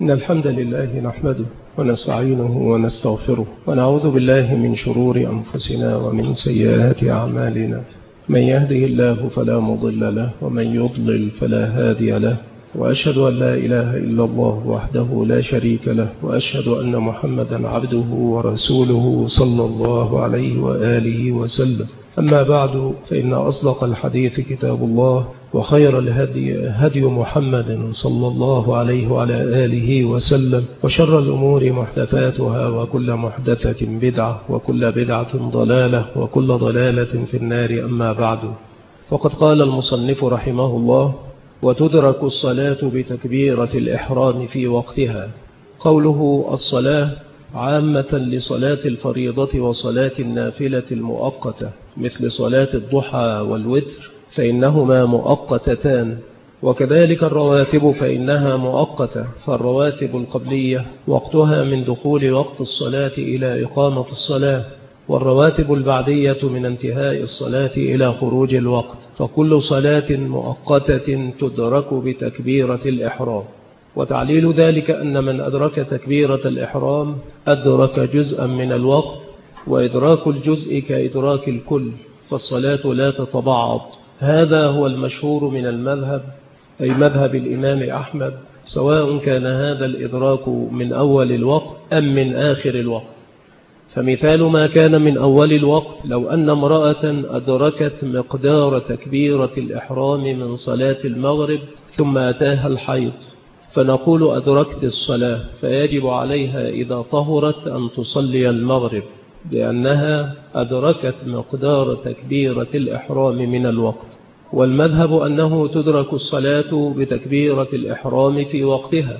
إن الحمد لله نحمده ونستعينه ونستغفره ونعوذ بالله من شرور أنفسنا ومن سيئات أعمالنا. من يهده الله فلا مضل له ومن يضلل فلا هادي له، وأشهد أن لا إله إلا الله وحده لا شريك له، وأشهد أن محمدا عبده ورسوله صلى الله عليه وآله وسلم. أما بعد، فإن أصدق الحديث كتاب الله، وخير الهدي هدي محمد صلى الله عليه وعلى آله وسلم، وشر الأمور محدثاتها، وكل محدثة بدعة، وكل بدعة ضلالة، وكل ضلالة في النار. أما بعد، فقد قال المصنف رحمه الله: وتدرك الصلاة بتكبيرة الإحرام في وقتها. قوله الصلاة عامة لصلاة الفريضة وصلاة النافلة المؤقتة، مثل صلاة الضحى والوتر فإنهما مؤقتتان، وكذلك الرواتب فإنها مؤقتة. فالرواتب القبلية وقتها من دخول وقت الصلاة إلى إقامة الصلاة، والرواتب البعدية من انتهاء الصلاة إلى خروج الوقت. فكل صلاة مؤقتة تدرك بتكبيرة الإحرام. وتعليل ذلك أن من أدرك تكبيرة الإحرام أدرك جزءا من الوقت، وإدراك الجزء كإدراك الكل، فالصلاة لا تتبعض. هذا هو المشهور من المذهب، أي مذهب الإمام أحمد، سواء كان هذا الإدراك من أول الوقت أم من آخر الوقت. فمثال ما كان من أول الوقت: لو أن امرأة أدركت مقدار تكبيرة الإحرام من صلاة المغرب ثم أتاها الحيض، فنقول أدركت الصلاة، فيجب عليها إذا طهرت أن تصلي المغرب، لأنها أدركت مقدار تكبيرة الإحرام من الوقت. والمذهب أنه تدرك الصلاة بتكبيرة الإحرام في وقتها،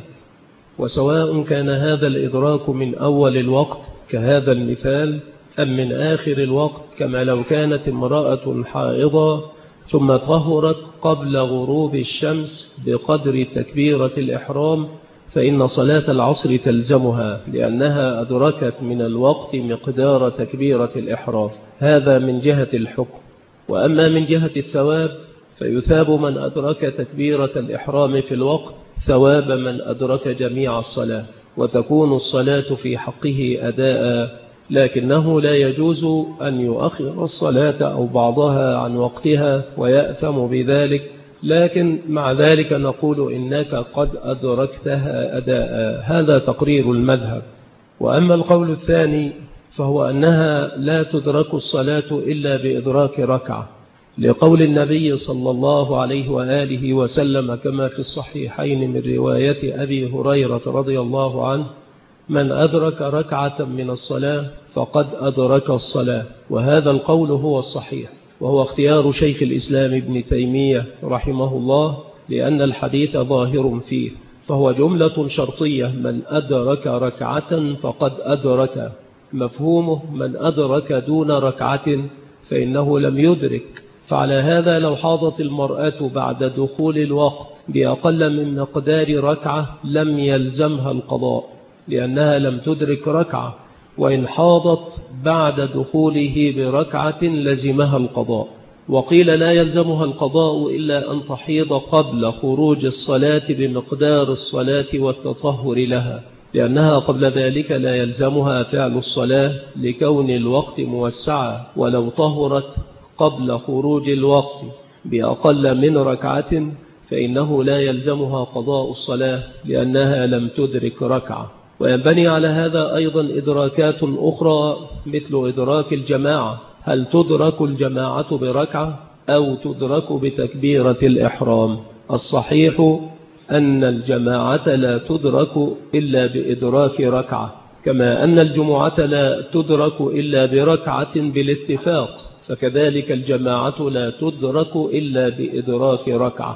وسواء كان هذا الإدراك من أول الوقت كهذا المثال أم من آخر الوقت، كما لو كانت امرأة حائضة ثم طهرت قبل غروب الشمس بقدر تكبيرة الإحرام، فإن صلاة العصر تلزمها، لأنها أدركت من الوقت مقدار تكبيرة الإحرام. هذا من جهة الحكم. وأما من جهة الثواب، فيثاب من أدرك تكبيرة الإحرام في الوقت ثواب من أدرك جميع الصلاة، وتكون الصلاة في حقه أداء، لكنه لا يجوز أن يؤخر الصلاة أو بعضها عن وقتها ويأثم بذلك. لكن مع ذلك نقول إنك قد أدركتها أداء. هذا تقرير المذهب. وأما القول الثاني، فهو أنها لا تدرك الصلاة إلا بإدراك ركعة، لقول النبي صلى الله عليه وآله وسلم كما في الصحيحين من رواية أبي هريرة رضي الله عنه: من أدرك ركعة من الصلاة فقد أدرك الصلاة. وهذا القول هو الصحيح، وهو اختيار شيخ الإسلام ابن تيمية رحمه الله، لأن الحديث ظاهر فيه، فهو جملة شرطية: من أدرك ركعة فقد أدرك. مفهومه من أدرك دون ركعة فإنه لم يدرك. فعلى هذا لو حاضت المرأة بعد دخول الوقت بأقل من مقدار ركعة لم يلزمها القضاء، لأنها لم تدرك ركعة، وإن حاضت بعد دخوله بركعة لزمها القضاء. وقيل لا يلزمها القضاء إلا أن تحيض قبل خروج الصلاة بمقدار الصلاة والتطهر لها، لأنها قبل ذلك لا يلزمها فعل الصلاة لكون الوقت موسعا. ولو طهرت قبل خروج الوقت بأقل من ركعة فإنه لا يلزمها قضاء الصلاة، لأنها لم تدرك ركعة. وينبني على هذا أيضا إدراكات أخرى، مثل إدراك الجماعة. هل تدرك الجماعة بركعة أو تدرك بتكبيرة الإحرام؟ الصحيح أن الجماعة لا تدرك إلا بإدراك ركعة، كما أن الجمعة لا تدرك إلا بركعة بالاتفاق، فكذلك الجماعة لا تدرك إلا بإدراك ركعة.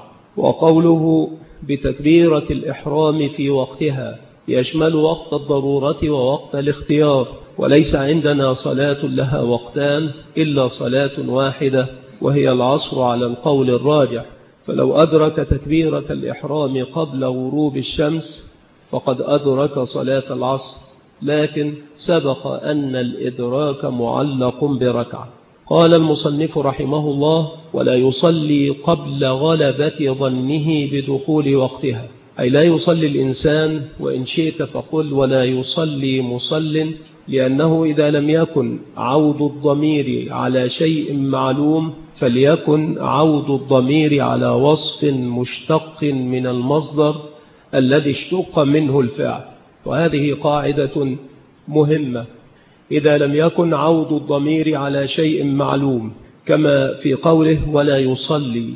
وقوله بتكبيرة الإحرام في وقتها يشمل وقت الضرورة ووقت الاختيار، وليس عندنا صلاة لها وقتان إلا صلاة واحدة، وهي العصر على القول الراجح. فلو أدرك تكبيرة الإحرام قبل غروب الشمس فقد أدرك صلاة العصر، لكن سبق أن الإدراك معلق بركعة. قال المصنف رحمه الله: ولا يصلي قبل غلبة ظنه بدخول وقتها. أي لا يصلي الإنسان، وإن شئت فقل ولا يصلي مصل، لأنه إذا لم يكن عود الضمير على شيء معلوم فليكن عود الضمير على وصف مشتق من المصدر الذي اشتق منه الفعل. وهذه قاعدة مهمة. إذا لم يكن عود الضمير على شيء معلوم كما في قوله ولا يصلي،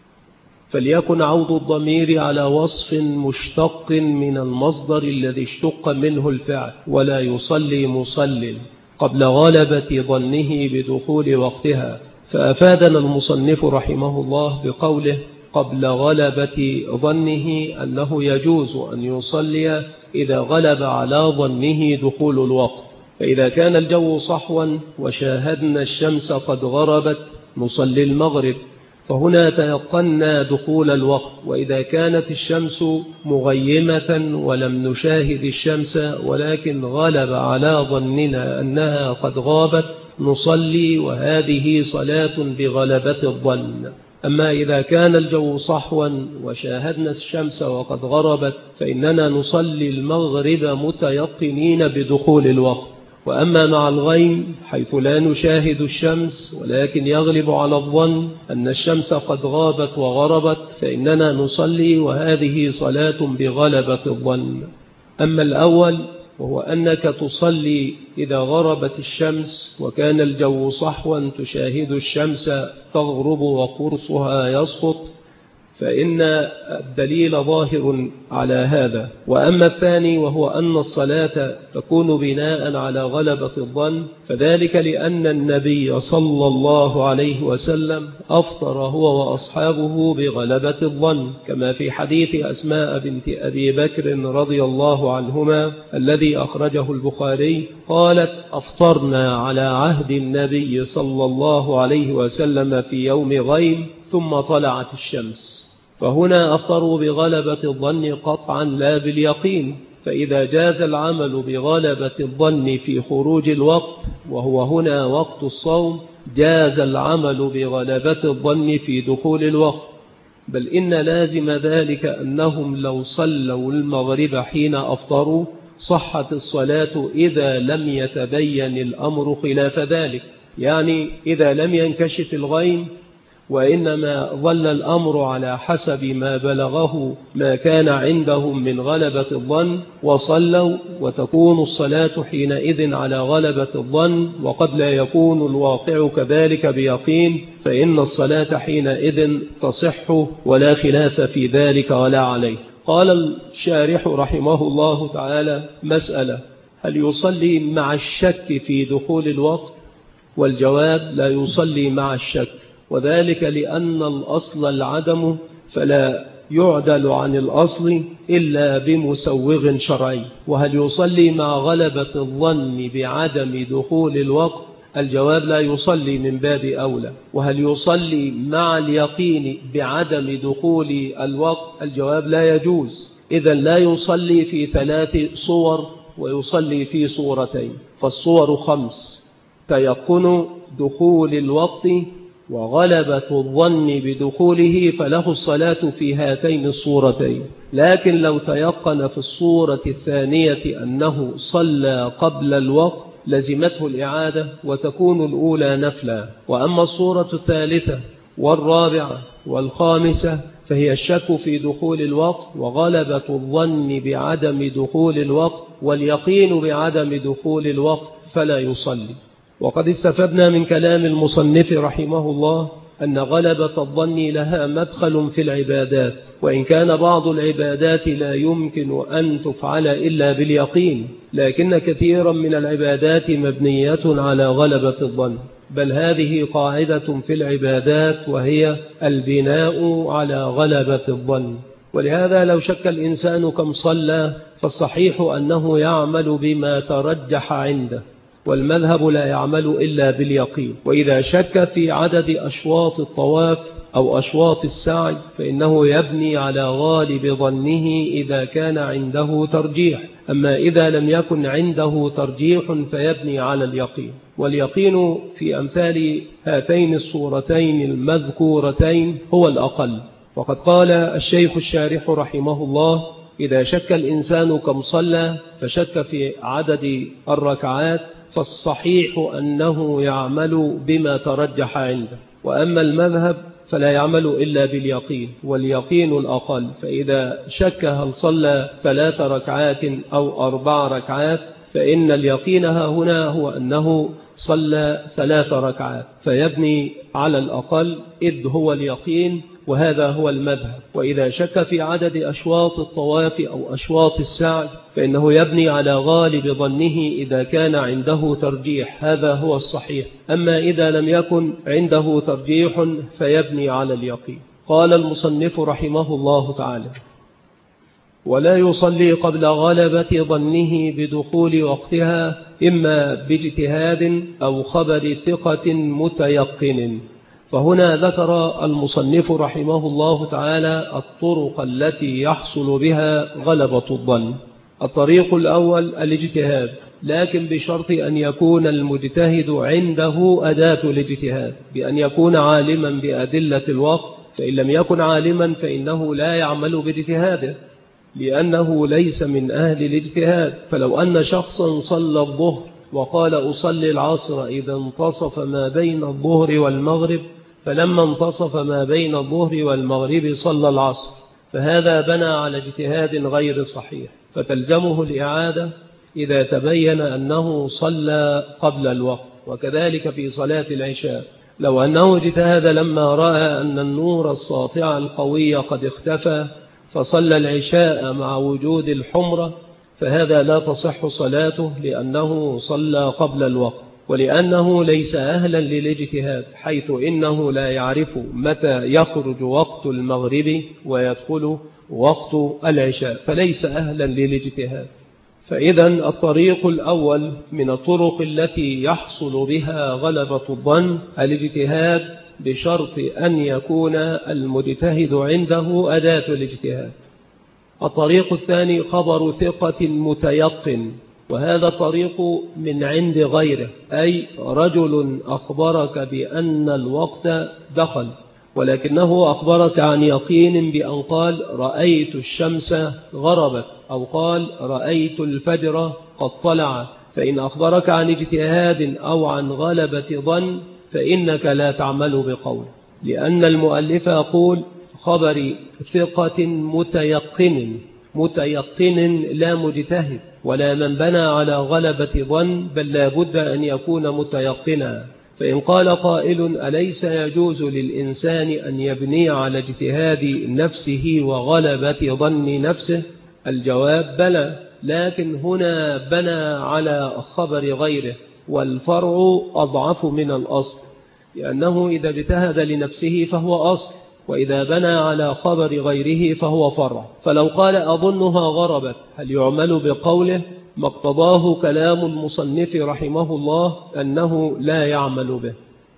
فليكن عود الضمير على وصف مشتق من المصدر الذي اشتق منه الفعل، ولا يصلي مصل، قبل غلبة ظنه بدخول وقتها. فأفادنا المصنف رحمه الله بقوله قبل غلبة ظنه أنه يجوز أن يصلي إذا غلب على ظنه دخول الوقت. فإذا كان الجو صحوا وشاهدنا الشمس قد غربت نصلي المغرب، فهنا تيقنا دخول الوقت. وإذا كانت الشمس مغيمة ولم نشاهد الشمس ولكن غلب على ظننا أنها قد غابت نصلي، وهذه صلاة بغلبة الظن. أما إذا كان الجو صحوا وشاهدنا الشمس وقد غربت فإننا نصلي المغرب متيقنين بدخول الوقت. وأما مع الغيم حيث لا نشاهد الشمس ولكن يغلب على الظن أن الشمس قد غابت وغربت فإننا نصلي، وهذه صلاة بغلبة الظن. أما الأول وهو أنك تصلي إذا غربت الشمس وكان الجو صحوا تشاهد الشمس تغرب وقرصها يسقط، فإن الدليل ظاهر على هذا. وأما الثاني وهو أن الصلاة تكون بناء على غلبة الظن، فذلك لأن النبي صلى الله عليه وسلم أفطر هو وأصحابه بغلبة الظن، كما في حديث أسماء بنت أبي بكر رضي الله عنهما الذي أخرجه البخاري، قالت أفطرنا على عهد النبي صلى الله عليه وسلم في يوم غيم ثم طلعت الشمس. فهنا أفطروا بغلبة الظن قطعا لا باليقين. فإذا جاز العمل بغلبة الظن في خروج الوقت وهو هنا وقت الصوم، جاز العمل بغلبة الظن في دخول الوقت. بل إن لازم ذلك أنهم لو صلوا المغرب حين أفطروا صحت الصلاة إذا لم يتبين الأمر خلاف ذلك. يعني إذا لم ينكشف الغيم وإنما ظل الأمر على حسب ما بلغه ما كان عندهم من غلبة الظن وصلوا، وتكون الصلاة حينئذ على غلبة الظن، وقد لا يكون الواقع كذلك بيقين، فإن الصلاة حينئذ تصح ولا خلاف في ذلك ولا عليه. قال الشارح رحمه الله تعالى: مسألة: هل يصلي مع الشك في دخول الوقت؟ والجواب: لا يصلي مع الشك، وذلك لأن الأصل العدم، فلا يعدل عن الأصل إلا بمسوغ شرعي. وهل يصلي مع غلبة الظن بعدم دخول الوقت؟ الجواب: لا يصلي من باب أولى. وهل يصلي مع اليقين بعدم دخول الوقت؟ الجواب: لا يجوز. إذا لا يصلي في 3 صور ويصلي في صورتين، فالصور 5: تيقن دخول الوقت وغلبة الظن بدخوله، فله الصلاة في هاتين الصورتين. لكن لو تيقن في الصورة الثانية أنه صلى قبل الوقت لزمته الإعادة وتكون الأولى نفلا. وأما الصورة الثالثة والرابعة والخامسة فهي الشك في دخول الوقت وغلبة الظن بعدم دخول الوقت واليقين بعدم دخول الوقت، فلا يصلي. وقد استفدنا من كلام المصنف رحمه الله أن غلبة الظن لها مدخل في العبادات، وإن كان بعض العبادات لا يمكن أن تفعل إلا باليقين، لكن كثيرا من العبادات مبنية على غلبة الظن. بل هذه قاعدة في العبادات وهي البناء على غلبة الظن. ولهذا لو شك الإنسان كم صلى فالصحيح أنه يعمل بما ترجح عنده، والمذهب لا يعمل إلا باليقين. وإذا شك في عدد أشواط الطواف أو أشواط السعي فإنه يبني على غالب ظنه إذا كان عنده ترجيح. أما إذا لم يكن عنده ترجيح فيبني على اليقين. واليقين في أمثال هاتين الصورتين المذكورتين هو الأقل. وقد قال الشيخ الشارح رحمه الله: إذا شك الإنسان كم صلى فشك في عدد الركعات فالصحيح أنه يعمل بما ترجح عنده، وأما المذهب فلا يعمل إلا باليقين، واليقين الأقل. فإذا شك هل صلى 3 ركعات أو 4 ركعات فإن اليقين هنا هو أنه صلى 3 ركعات، فيبني على الأقل إذ هو اليقين، وهذا هو المذهب. وإذا شك في عدد أشواط الطواف أو أشواط السعي فإنه يبني على غالب ظنه إذا كان عنده ترجيح، هذا هو الصحيح. أما إذا لم يكن عنده ترجيح فيبني على اليقين. قال المصنف رحمه الله تعالى: ولا يصلي قبل غلبة ظنه بدخول وقتها إما باجتهاد أو خبر ثقة متيقن. فهنا ذكر المصنف رحمه الله تعالى الطرق التي يحصل بها غلبة الظن. الطريق الأول الاجتهاد، لكن بشرط أن يكون المجتهد عنده أداة الاجتهاد، بأن يكون عالما بأدلة الوقت، فإن لم يكن عالما فإنه لا يعمل باجتهاده لأنه ليس من أهل الاجتهاد. فلو أن شخصا صلى الظهر وقال أصلي العصر إذا انتصف ما بين الظهر والمغرب، فلما انتصف ما بين الظهر والمغرب صلى العصر، فهذا بنى على اجتهاد غير صحيح، فتلزمه الإعادة إذا تبين أنه صلى قبل الوقت. وكذلك في صلاة العشاء، لو أنه اجتهد لما رأى أن النور الساطع القوي قد اختفى فصلى العشاء مع وجود الحمرة، فهذا لا تصح صلاته لأنه صلى قبل الوقت، ولأنه ليس أهلا للاجتهاد، حيث إنه لا يعرف متى يخرج وقت المغرب ويدخل وقت العشاء، فليس أهلا للاجتهاد. فإذا الطريق الأول من الطرق التي يحصل بها غلبة الظن الاجتهاد، بشرط أن يكون المجتهد عنده أداة الاجتهاد. الطريق الثاني خبر ثقة متيقن، وهذا الطريق من عند غيره، أي رجل أخبرك بأن الوقت دخل، ولكنه أخبرك عن يقين بأن قال رأيت الشمس غربت، أو قال رأيت الفجر قد طلع. فإن أخبرك عن اجتهاد أو عن غلبة ظن فإنك لا تعمل بقول، لأن المؤلف يقول خبر ثقة متيقن لا مجتهد ولا من بنى على غلبة ظن، بل لا بد أن يكون متيقنا. فإن قال قائل أليس يجوز للإنسان أن يبني على اجتهاد نفسه وغلبة ظن نفسه؟ الجواب بلى، لكن هنا بنى على خبر غيره، والفرع أضعف من الأصل، لأنه إذا اجتهد لنفسه فهو أصل، وإذا بنى على خبر غيره فهو فرع. فلو قال أظنها غربت، هل يعمل بقوله؟ ما اقتضاه كلام المصنف رحمه الله أنه لا يعمل به.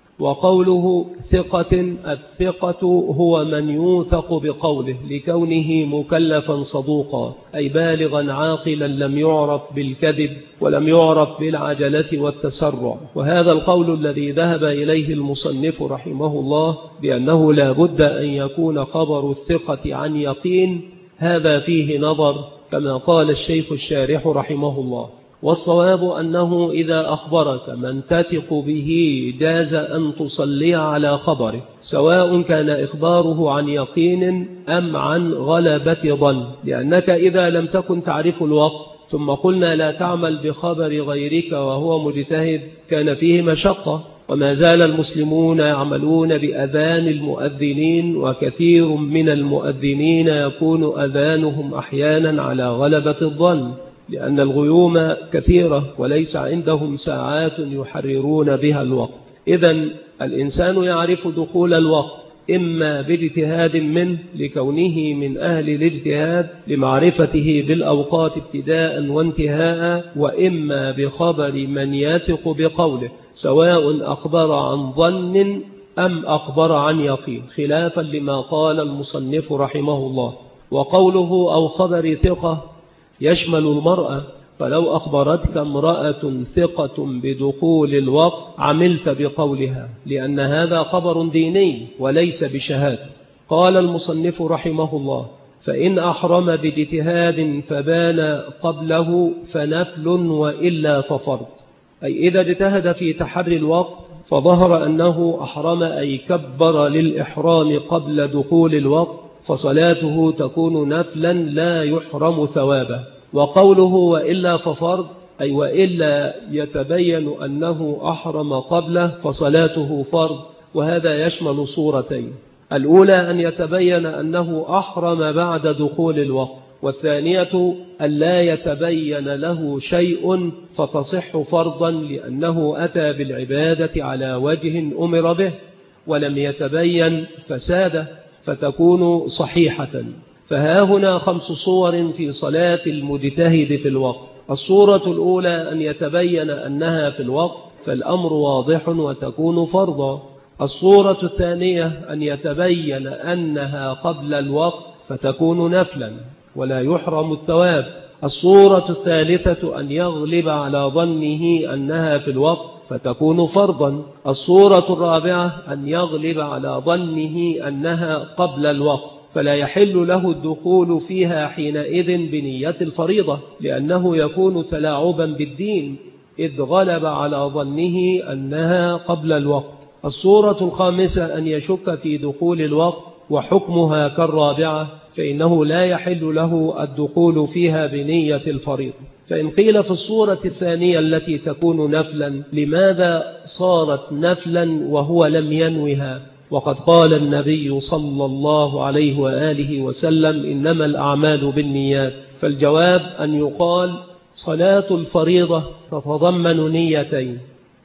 وقوله ثقة، الثقة هو من يوثق بقوله لكونه مكلفا صدوقا، أي بالغا عاقلا لم يعرف بالكذب ولم يعرف بالعجلة والتسرع. وهذا القول الذي ذهب إليه المصنف رحمه الله بأنه لا بد أن يكون خبر الثقة عن يقين، هذا فيه نظر كما قال الشيخ الشارح رحمه الله. والصواب أنه إذا أخبرك من تثق به جاز أن تصلي على خبره، سواء كان إخباره عن يقين أم عن غلبة ظن، لأنك إذا لم تكن تعرف الوقت ثم قلنا لا تعمل بخبر غيرك وهو مجتهد كان فيه مشقة. وما زال المسلمون يعملون بأذان المؤذنين، وكثير من المؤذنين يكون أذانهم أحيانا على غلبة الظن، لأن الغيوم كثيرة وليس عندهم ساعات يحررون بها الوقت. إذن الإنسان يعرف دخول الوقت إما باجتهاد منه لكونه من أهل الاجتهاد لمعرفته بالأوقات ابتداء وانتهاء، وإما بخبر من يثق بقوله، سواء أخبر عن ظن أم أخبر عن يقين، خلافا لما قال المصنف رحمه الله. وقوله أو خبر ثقة يشمل المرأة، فلو أخبرتك امرأة ثقة بدخول الوقت عملت بقولها، لأن هذا خبر ديني وليس بشهادة. قال المصنف رحمه الله فإن أحرم باجتهاد فبان قبله فنفل وإلا ففرض. أي إذا اجتهد في تحري الوقت فظهر أنه أحرم أي كبر للإحرام قبل دخول الوقت فصلاته تكون نفلا لا يحرم ثوابه. وقوله وإلا ففرض أي وإلا يتبين أنه أحرم قبله فصلاته فرض، وهذا يشمل صورتين: الأولى أن يتبين أنه أحرم بعد دخول الوقت، والثانية أن لا يتبين له شيء فتصح فرضا لأنه أتى بالعبادة على وجه أمر به ولم يتبين فساده فتكون صحيحة. فها هنا 5 صور في صلاة المجتهد في الوقت. الصورة الأولى أن يتبين أنها في الوقت فالأمر واضح وتكون فرضا. الصورة الثانية أن يتبين أنها قبل الوقت فتكون نفلا ولا يحرم الثواب. الصورة الثالثة أن يغلب على ظنه أنها في الوقت فتكون فرضا. الصورة الرابعة أن يغلب على ظنه أنها قبل الوقت فلا يحل له الدخول فيها حينئذ بنية الفريضة لأنه يكون تلاعبا بالدين إذ غلب على ظنه أنها قبل الوقت. الصورة الخامسة أن يشك في دخول الوقت وحكمها كالرابعة فإنه لا يحل له الدخول فيها بنية الفريضة. فإن قيل في الصورة الثانية التي تكون نفلا لماذا صارت نفلا وهو لم ينوها وقد قال النبي صلى الله عليه وآله وسلم إنما الأعمال بالنيات؟ فالجواب أن يقال صلاة الفريضة تتضمن نيتين: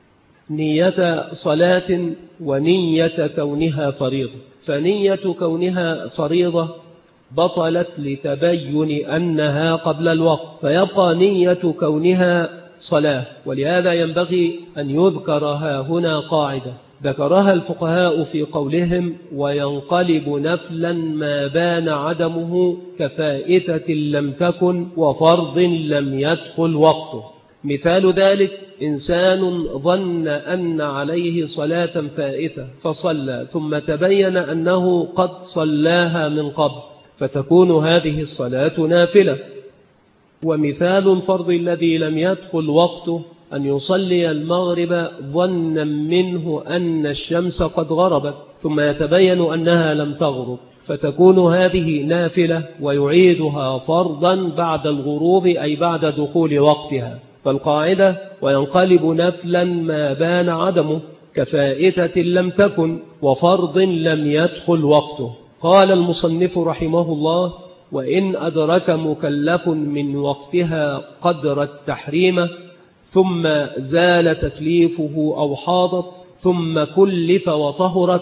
نية صلاة ونية كونها فريضة. فنية كونها فريضة بطلت لتبين أنها قبل الوقت فيبقى نية كونها صلاة. ولهذا ينبغي أن يذكرها هنا قاعدة ذكرها الفقهاء في قولهم وينقلب نفلا ما بان عدمه كفائتة لم تكن وفرض لم يدخل وقته. مثال ذلك إنسان ظن أن عليه صلاة فائتة فصلى ثم تبين أنه قد صلاها من قبل فتكون هذه الصلاة نافلة. ومثال الفرض الذي لم يدخل وقته أن يصلي المغرب ظنا منه أن الشمس قد غربت ثم يتبين أنها لم تغرب فتكون هذه نافلة ويعيدها فرضا بعد الغروب أي بعد دخول وقتها. فالقاعدة وينقلب نفلا ما بان عدمه كفائتة لم تكن وفرض لم يدخل وقته. قال المصنف رحمه الله وإن أدرك مكلف من وقتها قدر التحريم ثم زال تكليفه أو حاضت ثم كلف وطهرت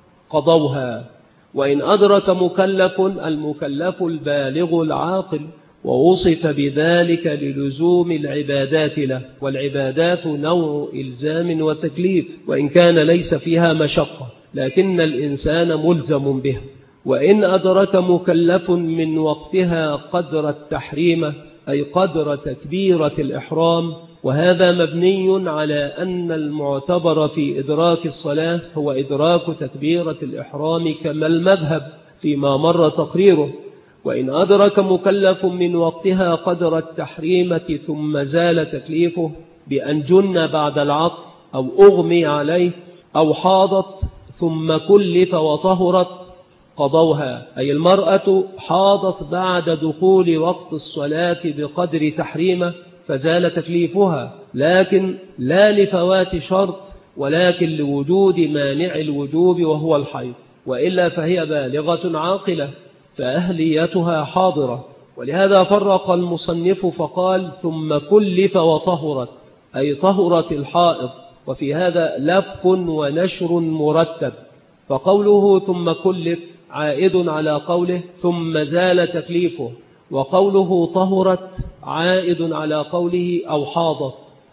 قضوها. وإن أدرك مكلف المكلف البالغ العاقل ووصف بذلك للزوم العبادات له، والعبادات نوع إلزام وتكليف وإن كان ليس فيها مشقة لكن الإنسان ملزم به. وإن أدرك مكلف من وقتها قدر التحريم أي قدر تكبيرة الإحرام، وهذا مبني على أن المعتبر في إدراك الصلاة هو إدراك تكبيرة الإحرام كما المذهب فيما مر تقريره. وإن أدرك مكلف من وقتها قدر التحريمة ثم زال تكليفه بأن جن بعد العقل أو أغمي عليه أو حاضت ثم كلف وطهرت قضوها. أي المرأة حاضت بعد دخول وقت الصلاة بقدر تحريمه فزال تكليفها، لكن لا لفوات شرط ولكن لوجود مانع الوجوب وهو الحيض، وإلا فهي بالغة عاقلة فأهليتها حاضرة. ولهذا فرق المصنف فقال ثم كلف وطهرت أي طهرت الحائض، وفي هذا لف ونشر مرتب. فقوله ثم كلف عائد على قوله ثم زال تكليفه، وقوله طهرت عائد على قوله أو حاضت.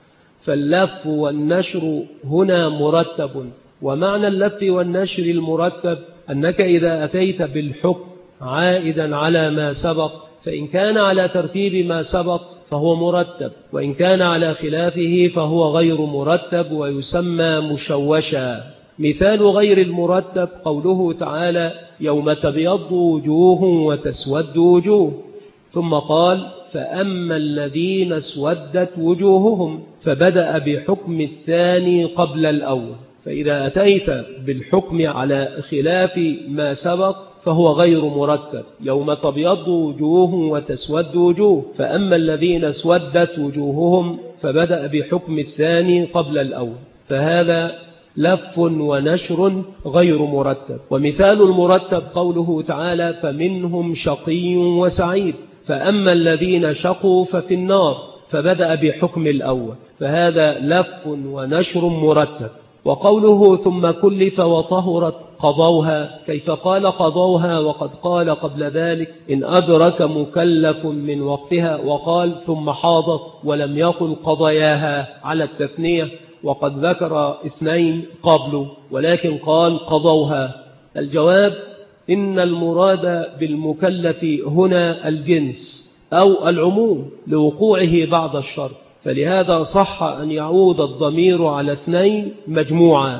فاللف والنشر هنا مرتب. ومعنى اللف والنشر المرتب أنك إذا أتيت بالحكم عائدا على ما سبق فإن كان على ترتيب ما سبق فهو مرتب، وإن كان على خلافه فهو غير مرتب ويسمى مشوشا. مثال غير المرتب قوله تعالى يوم تبيض وجوه وتسود وجوه. ثم قال فأما الذين اسودت وجوههم، فبدأ بحكم الثاني قبل الأول. فإذا أتيت بالحكم على خلاف ما سبق فهو غير مرتب. يوم تبيض وجوه وتسود وجوه، فأما الذين اسودت وجوههم فبدأ بحكم الثاني قبل الأول، فهذا لف ونشر غير مرتب. ومثال المرتب قوله تعالى فمنهم شقي وسعيد، فأما الذين شقوا ففي النار، فبدأ بحكم الأول، فهذا لف ونشر مرتب. وقوله ثم كلف وطهرت قضوها، كيف قال قضوها وقد قال قبل ذلك إن أدرك مكلف من وقتها، وقال ثم حاضت ولم يقل قضياها على التثنية، وقد ذكر اثنين قبل ولكن قال قضوها. الجواب إن المراد بالمكلف هنا الجنس أو العموم لوقوعه بعد الشر، فلهذا صح أن يعود الضمير على اثنين مجموعة،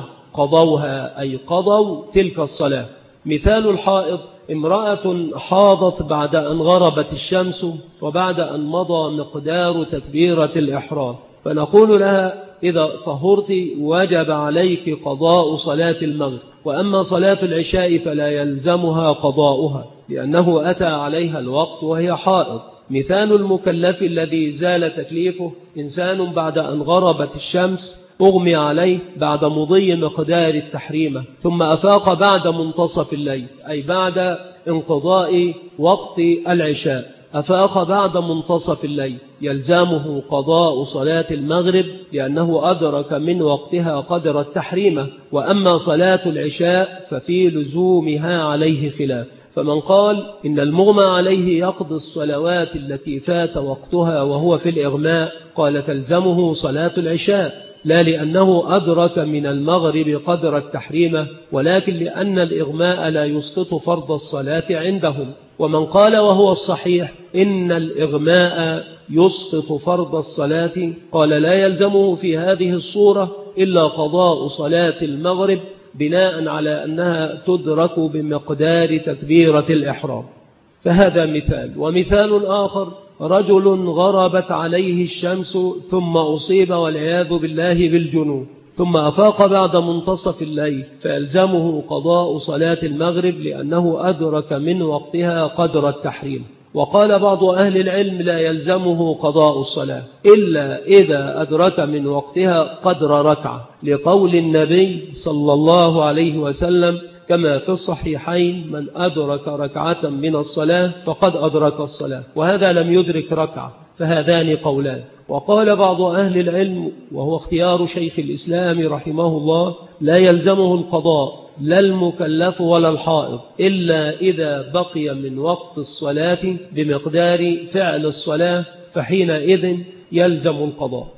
قضوها أي قضوا تلك الصلاة. مثال الحائض امرأة حاضت بعد أن غربت الشمس وبعد أن مضى مقدار تكبيرة الإحرام، فنقول لها إذا طهرت وجب عليك قضاء صلاة المغرب، وأما صلاة العشاء فلا يلزمها قضاؤها لأنه أتى عليها الوقت وهي حائض. مثال المكلف الذي زال تكليفه إنسان بعد أن غربت الشمس أغمي عليه بعد مضي مقدار التحريمة، ثم أفاق بعد منتصف الليل أي بعد انقضاء وقت العشاء، أفاق بعد منتصف الليل، يلزمه قضاء صلاة المغرب لأنه أدرك من وقتها قدر التحريمة. وأما صلاة العشاء ففي لزومها عليه خلاف، فمن قال إن المغمى عليه يقضي الصلوات التي فات وقتها وهو في الإغماء قال تلزمه صلاة العشاء، لا لأنه أدرك من المغرب قدر التحريمة، ولكن لأن الإغماء لا يسقط فرض الصلاة عندهم. ومن قال وهو الصحيح إن الإغماء يسقط فرض الصلاة قال لا يلزمه في هذه الصورة إلا قضاء صلاة المغرب بناء على أنها تدرك بمقدار تكبيرة الإحرام. فهذا مثال. ومثال آخر رجل غربت عليه الشمس ثم أصيب والعياذ بالله بالجنون، ثم أفاق بعد منتصف الليل، فيلزمه قضاء صلاة المغرب لأنه أدرك من وقتها قدر التحريم. وقال بعض أهل العلم لا يلزمه قضاء الصلاة إلا إذا أدرك من وقتها قدر ركعة، لقول النبي صلى الله عليه وسلم كما في الصحيحين من أدرك ركعة من الصلاة فقد أدرك الصلاة، وهذا لم يدرك ركعة، فهذان قولان. وقال بعض أهل العلم وهو اختيار شيخ الإسلام رحمه الله لا يلزمه القضاء لا المكلف ولا الحائض إلا إذا بقي من وقت الصلاة بمقدار فعل الصلاة، فحينئذ يلزم القضاء.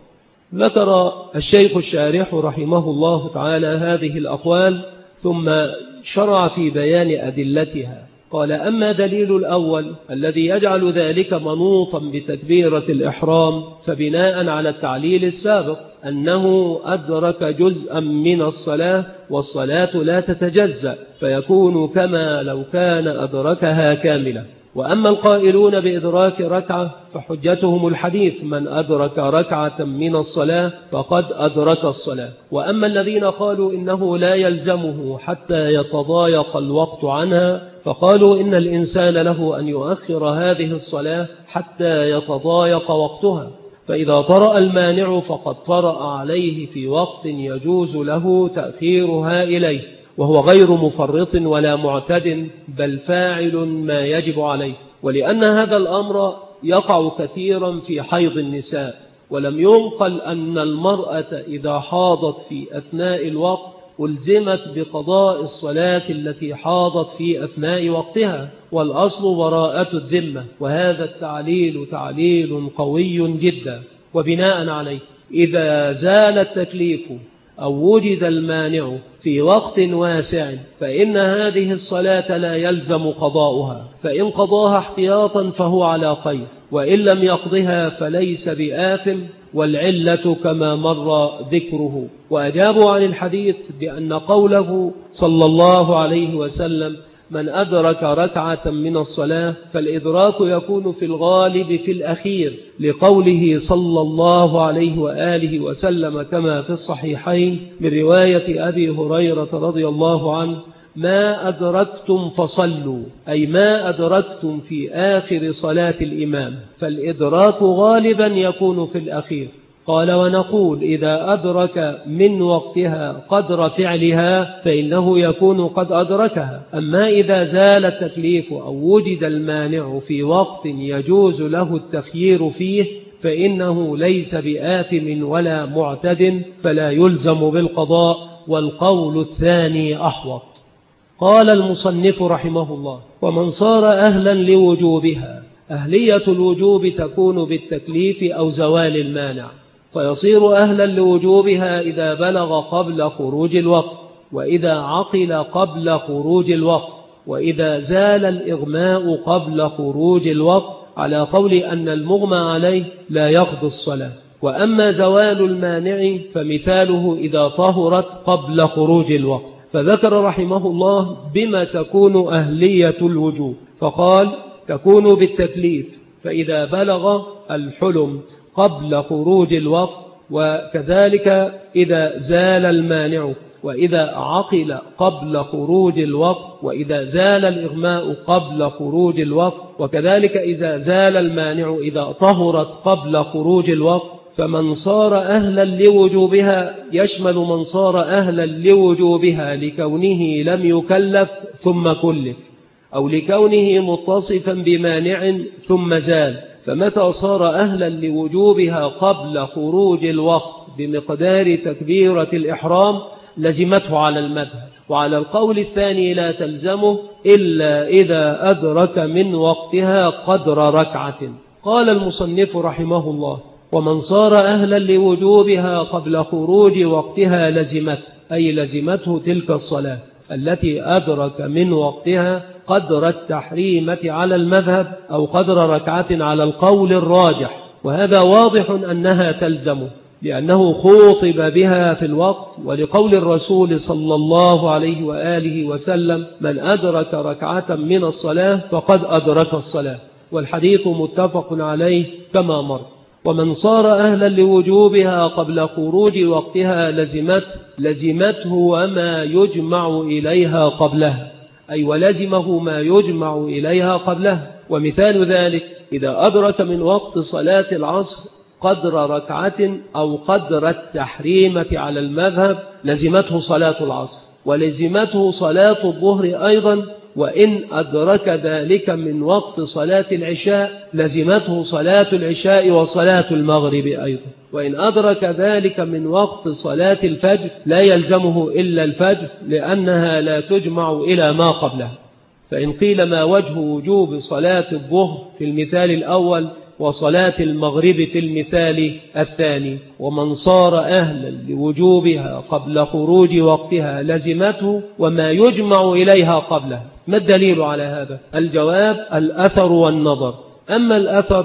ذكر الشيخ الشارح رحمه الله تعالى هذه الأقوال ثم شرع في بيان أدلتها. قال أما دليل الأول الذي يجعل ذلك منوطا بتكبيرة الإحرام فبناء على التعليل السابق أنه أدرك جزءا من الصلاة والصلاة لا تتجزأ فيكون كما لو كان أدركها كاملة. وأما القائلون بإدراك ركعة فحجتهم الحديث من أدرك ركعة من الصلاة فقد أدرك الصلاة. وأما الذين قالوا إنه لا يلزمه حتى يتضايق الوقت عنها فقالوا إن الإنسان له أن يؤخر هذه الصلاة حتى يتضايق وقتها، فإذا طرأ المانع فقد طرأ عليه في وقت يجوز له تأخيرها إليه، وهو غير مفرط ولا معتد بل فاعل ما يجب عليه. ولأن هذا الأمر يقع كثيرا في حيض النساء، ولم ينقل أن المرأة إذا حاضت في أثناء الوقت ألزمت بقضاء الصلاة التي حاضت في أثناء وقتها، والأصل براءة الذمة، وهذا التعليل تعليل قوي جدا. وبناء عليه إذا زال التكليف أو وجد المانع في وقت واسع فإن هذه الصلاة لا يلزم قضاؤها، فإن قضاها احتياطا فهو على خير، وإن لم يقضها فليس بآثم، والعلة كما مر ذكره. وأجابوا عن الحديث بأن قوله صلى الله عليه وسلم من أدرك ركعة من الصلاة فالإدراك يكون في الغالب في الأخير، لقوله صلى الله عليه وآله وسلم كما في الصحيحين من رواية أبي هريرة رضي الله عنه: ما أدركتم فصلوا، أي ما أدركتم في آخر صلاة الإمام، فالإدراك غالبا يكون في الأخير. قال: ونقول إذا أدرك من وقتها قدر فعلها فإنه يكون قد أدركها. أما إذا زال التكليف أو وجد المانع في وقت يجوز له التخيير فيه فإنه ليس بآثم ولا معتد، فلا يلزم بالقضاء، والقول الثاني أحوط. قال المصنف رحمه الله: ومن صار أهلا لوجوبها، أهلية الوجوب تكون بالتكليف أو زوال المانع، فيصير أهلا لوجوبها إذا بلغ قبل خروج الوقت، وإذا عقل قبل خروج الوقت، وإذا زال الإغماء قبل خروج الوقت، على قول أن المغمى عليه لا يقضي الصلاة. وأما زوال المانع فمثاله إذا طهرت قبل خروج الوقت. فذكر رحمه الله بما تكون أهلية الوجوب، فقال: تكون بالتكليف، فإذا بلغ الحلم قبل خروج الوقت، وكذلك إذا زال المانع، وإذا عقل قبل خروج الوقت، وإذا زال الإغماء قبل خروج الوقت، وكذلك إذا زال المانع إذا طهرت قبل خروج الوقت. فمن صار أهلا لوجوبها يشمل من صار أهلا لوجوبها لكونه لم يكلف ثم كلف، أو لكونه متصفا بمانع ثم زال. فمتى صار أهلا لوجوبها قبل خروج الوقت بمقدار تكبيرة الإحرام لزمته على المذهب، وعلى القول الثاني لا تلزمه إلا إذا أدرك من وقتها قدر ركعة. قال المصنف رحمه الله: ومن صار أهلا لوجوبها قبل خروج وقتها لزمته، أي لزمته تلك الصلاة التي أدرك من وقتها قدر التحريمة على المذهب، أو قدر ركعة على القول الراجح، وهذا واضح أنها تلزمه لأنه خوطب بها في الوقت، ولقول الرسول صلى الله عليه وآله وسلم: من أدرك ركعة من الصلاة فقد أدرك الصلاة، والحديث متفق عليه كما مر. ومن صار أهلا لوجوبها قبل خروج وقتها لزمته وما يجمع إليها قبلها، أي ولزمه ما يجمع إليها قبلها. ومثال ذلك إذا أدرك من وقت صلاة العصر قدر ركعة أو قدر التحريمة على المذهب لزمته صلاة العصر، ولزمته صلاة الظهر أيضا، وإن أدرك ذلك من وقت صلاة العشاء لزمته صلاة العشاء وصلاة المغرب أيضا، وإن أدرك ذلك من وقت صلاة الفجر لا يلزمه إلا الفجر لأنها لا تجمع إلى ما قبلها. فإن قيل ما وجه وجوب صلاة الظهر في المثال الأول وصلاة المغرب في المثال الثاني؟ ومن صار أهلا لوجوبها قبل خروج وقتها لزمته وما يجمع إليها قبلها. ما الدليل على هذا؟ الجواب: الأثر والنظر. أما الأثر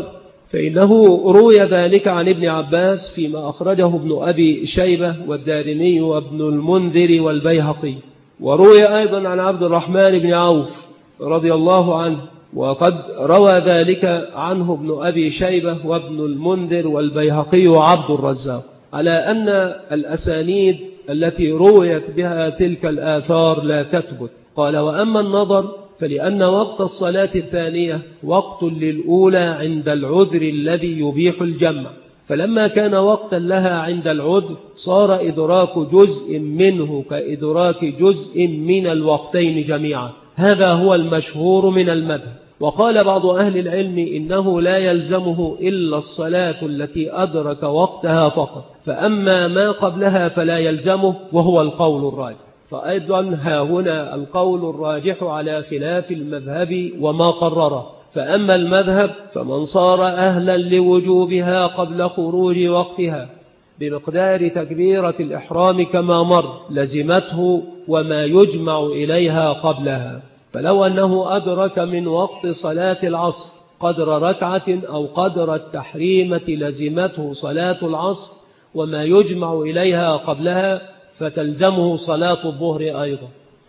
فإنه روي ذلك عن ابن عباس فيما أخرجه ابن أبي شيبة والدارمي وابن المنذر والبيهقي، وروي أيضا عن عبد الرحمن بن عوف رضي الله عنه، وقد روى ذلك عنه ابن أبي شيبة وابن المنذر والبيهقي وعبد الرزاق، على أن الأسانيد التي رويت بها تلك الآثار لا تثبت. قال: وأما النظر فلأن وقت الصلاة الثانية وقت للأولى عند العذر الذي يبيح الجمع، فلما كان وقتا لها عند العذر صار إدراك جزء منه كإدراك جزء من الوقتين جميعا. هذا هو المشهور من المذهب. وقال بعض أهل العلم إنه لا يلزمه إلا الصلاة التي أدرك وقتها فقط، فأما ما قبلها فلا يلزمه، وهو القول الراجح. فأيضا ها هنا القول الراجح على خلاف المذهب وما قرره. فأما المذهب فمن صار أهلا لوجوبها قبل خروج وقتها بمقدار تكبيرة الإحرام كما مر لزمته وما يجمع إليها قبلها. فلو أنه أدرك من وقت صلاة العصر قدر ركعة أو قدر التحريمة لزمته صلاة العصر وما يجمع إليها قبلها، فتلزمه صلاة الظهر أيضا.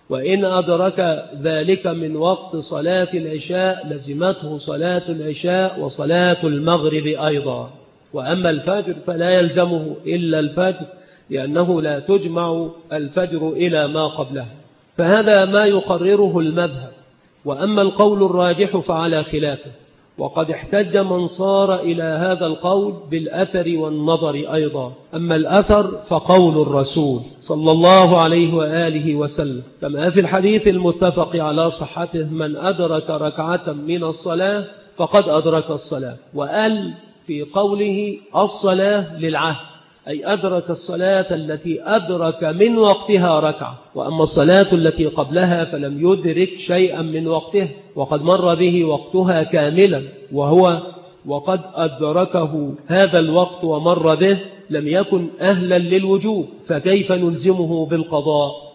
وإن أدرك ذلك من وقت صلاة العشاء لزمته صلاة العشاء وصلاة المغرب أيضا. وأما الفجر فلا يلزمه إلا الفجر، لأنه لا تجمع الفجر إلى ما قبله. فهذا ما يقرره المذهب. وأما القول الراجح فعلى خلافه، وقد احتج من صار إلى هذا القول بالأثر والنظر أيضا. أما الأثر فقول الرسول صلى الله عليه وآله وسلم كما في الحديث المتفق على صحته: من أدرك ركعة من الصلاة فقد أدرك الصلاة. وقال في قوله الصلاة للعهد، أي أدرك الصلاة التي أدرك من وقتها ركعة. وأما الصلاة التي قبلها فلم يدرك شيئا من وقتها، وقد مر به وقتها كاملا، وقد أدركه هذا الوقت ومر به، لم يكن أهلا للوجوب، فكيف نلزمه بالقضاء؟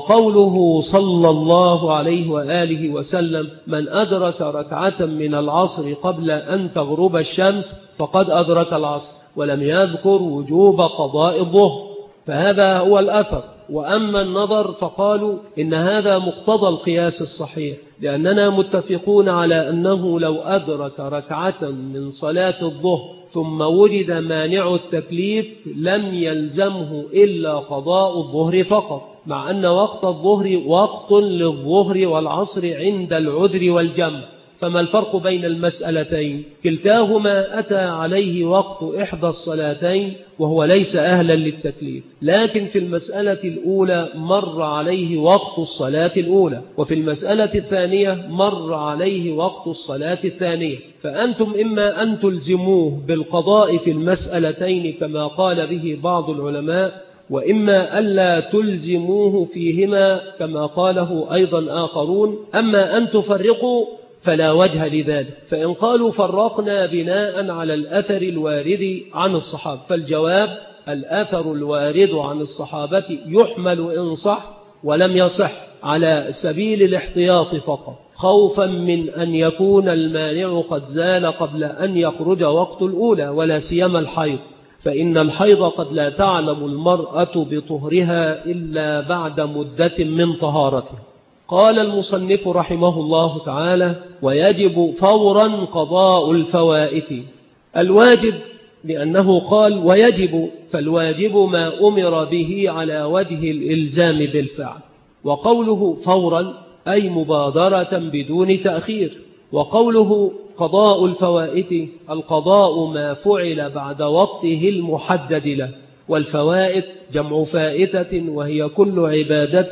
وقوله صلى الله عليه وآله وسلم: من أدرك ركعة من العصر قبل أن تغرب الشمس فقد أدرك العصر، ولم يذكر وجوب قضاء الظهر، فهذا هو الأثر. وأما النظر فقالوا إن هذا مقتضى القياس الصحيح، لأننا متفقون على أنه لو أدرك ركعة من صلاة الظهر ثم وجد مانع التكليف لم يلزمه إلا قضاء الظهر فقط، مع أن وقت الظهر وقت للظهر والعصر عند العذر والجمع. فما الفرق بين المسألتين؟ كلتاهما أتى عليه وقت إحدى الصلاتين وهو ليس أهلا للتكليف، لكن في المسألة الأولى مر عليه وقت الصلاة الأولى، وفي المسألة الثانية مر عليه وقت الصلاة الثانية. فأنتم إما أن تلزموه بالقضاء في المسألتين كما قال به بعض العلماء، وإما ألا تلزموه فيهما كما قاله أيضا آخرون. أما أن تفرقوا فلا وجه لذلك. فإن قالوا فرقنا بناء على الأثر الوارد عن الصحابة، فالجواب: الأثر الوارد عن الصحابة يحمل إن صح ولم يصح على سبيل الاحتياط فقط، خوفا من أن يكون المانع قد زال قبل أن يخرج وقت الأولى، ولا سيما الحيض، فإن الحيض قد لا تعلم المرأة بطهرها إلا بعد مدة من طهارتها. قال المصنف رحمه الله تعالى: ويجب فورا قضاء الفوائت. الواجب لأنه قال ويجب، فالواجب ما أمر به على وجه الإلزام بالفعل. وقوله فورا أي مبادرة بدون تأخير. وقوله قضاء الفوائت القضاء ما فعل بعد وقته المحدد له. والفوائت جمع فائتة، وهي كل عبادة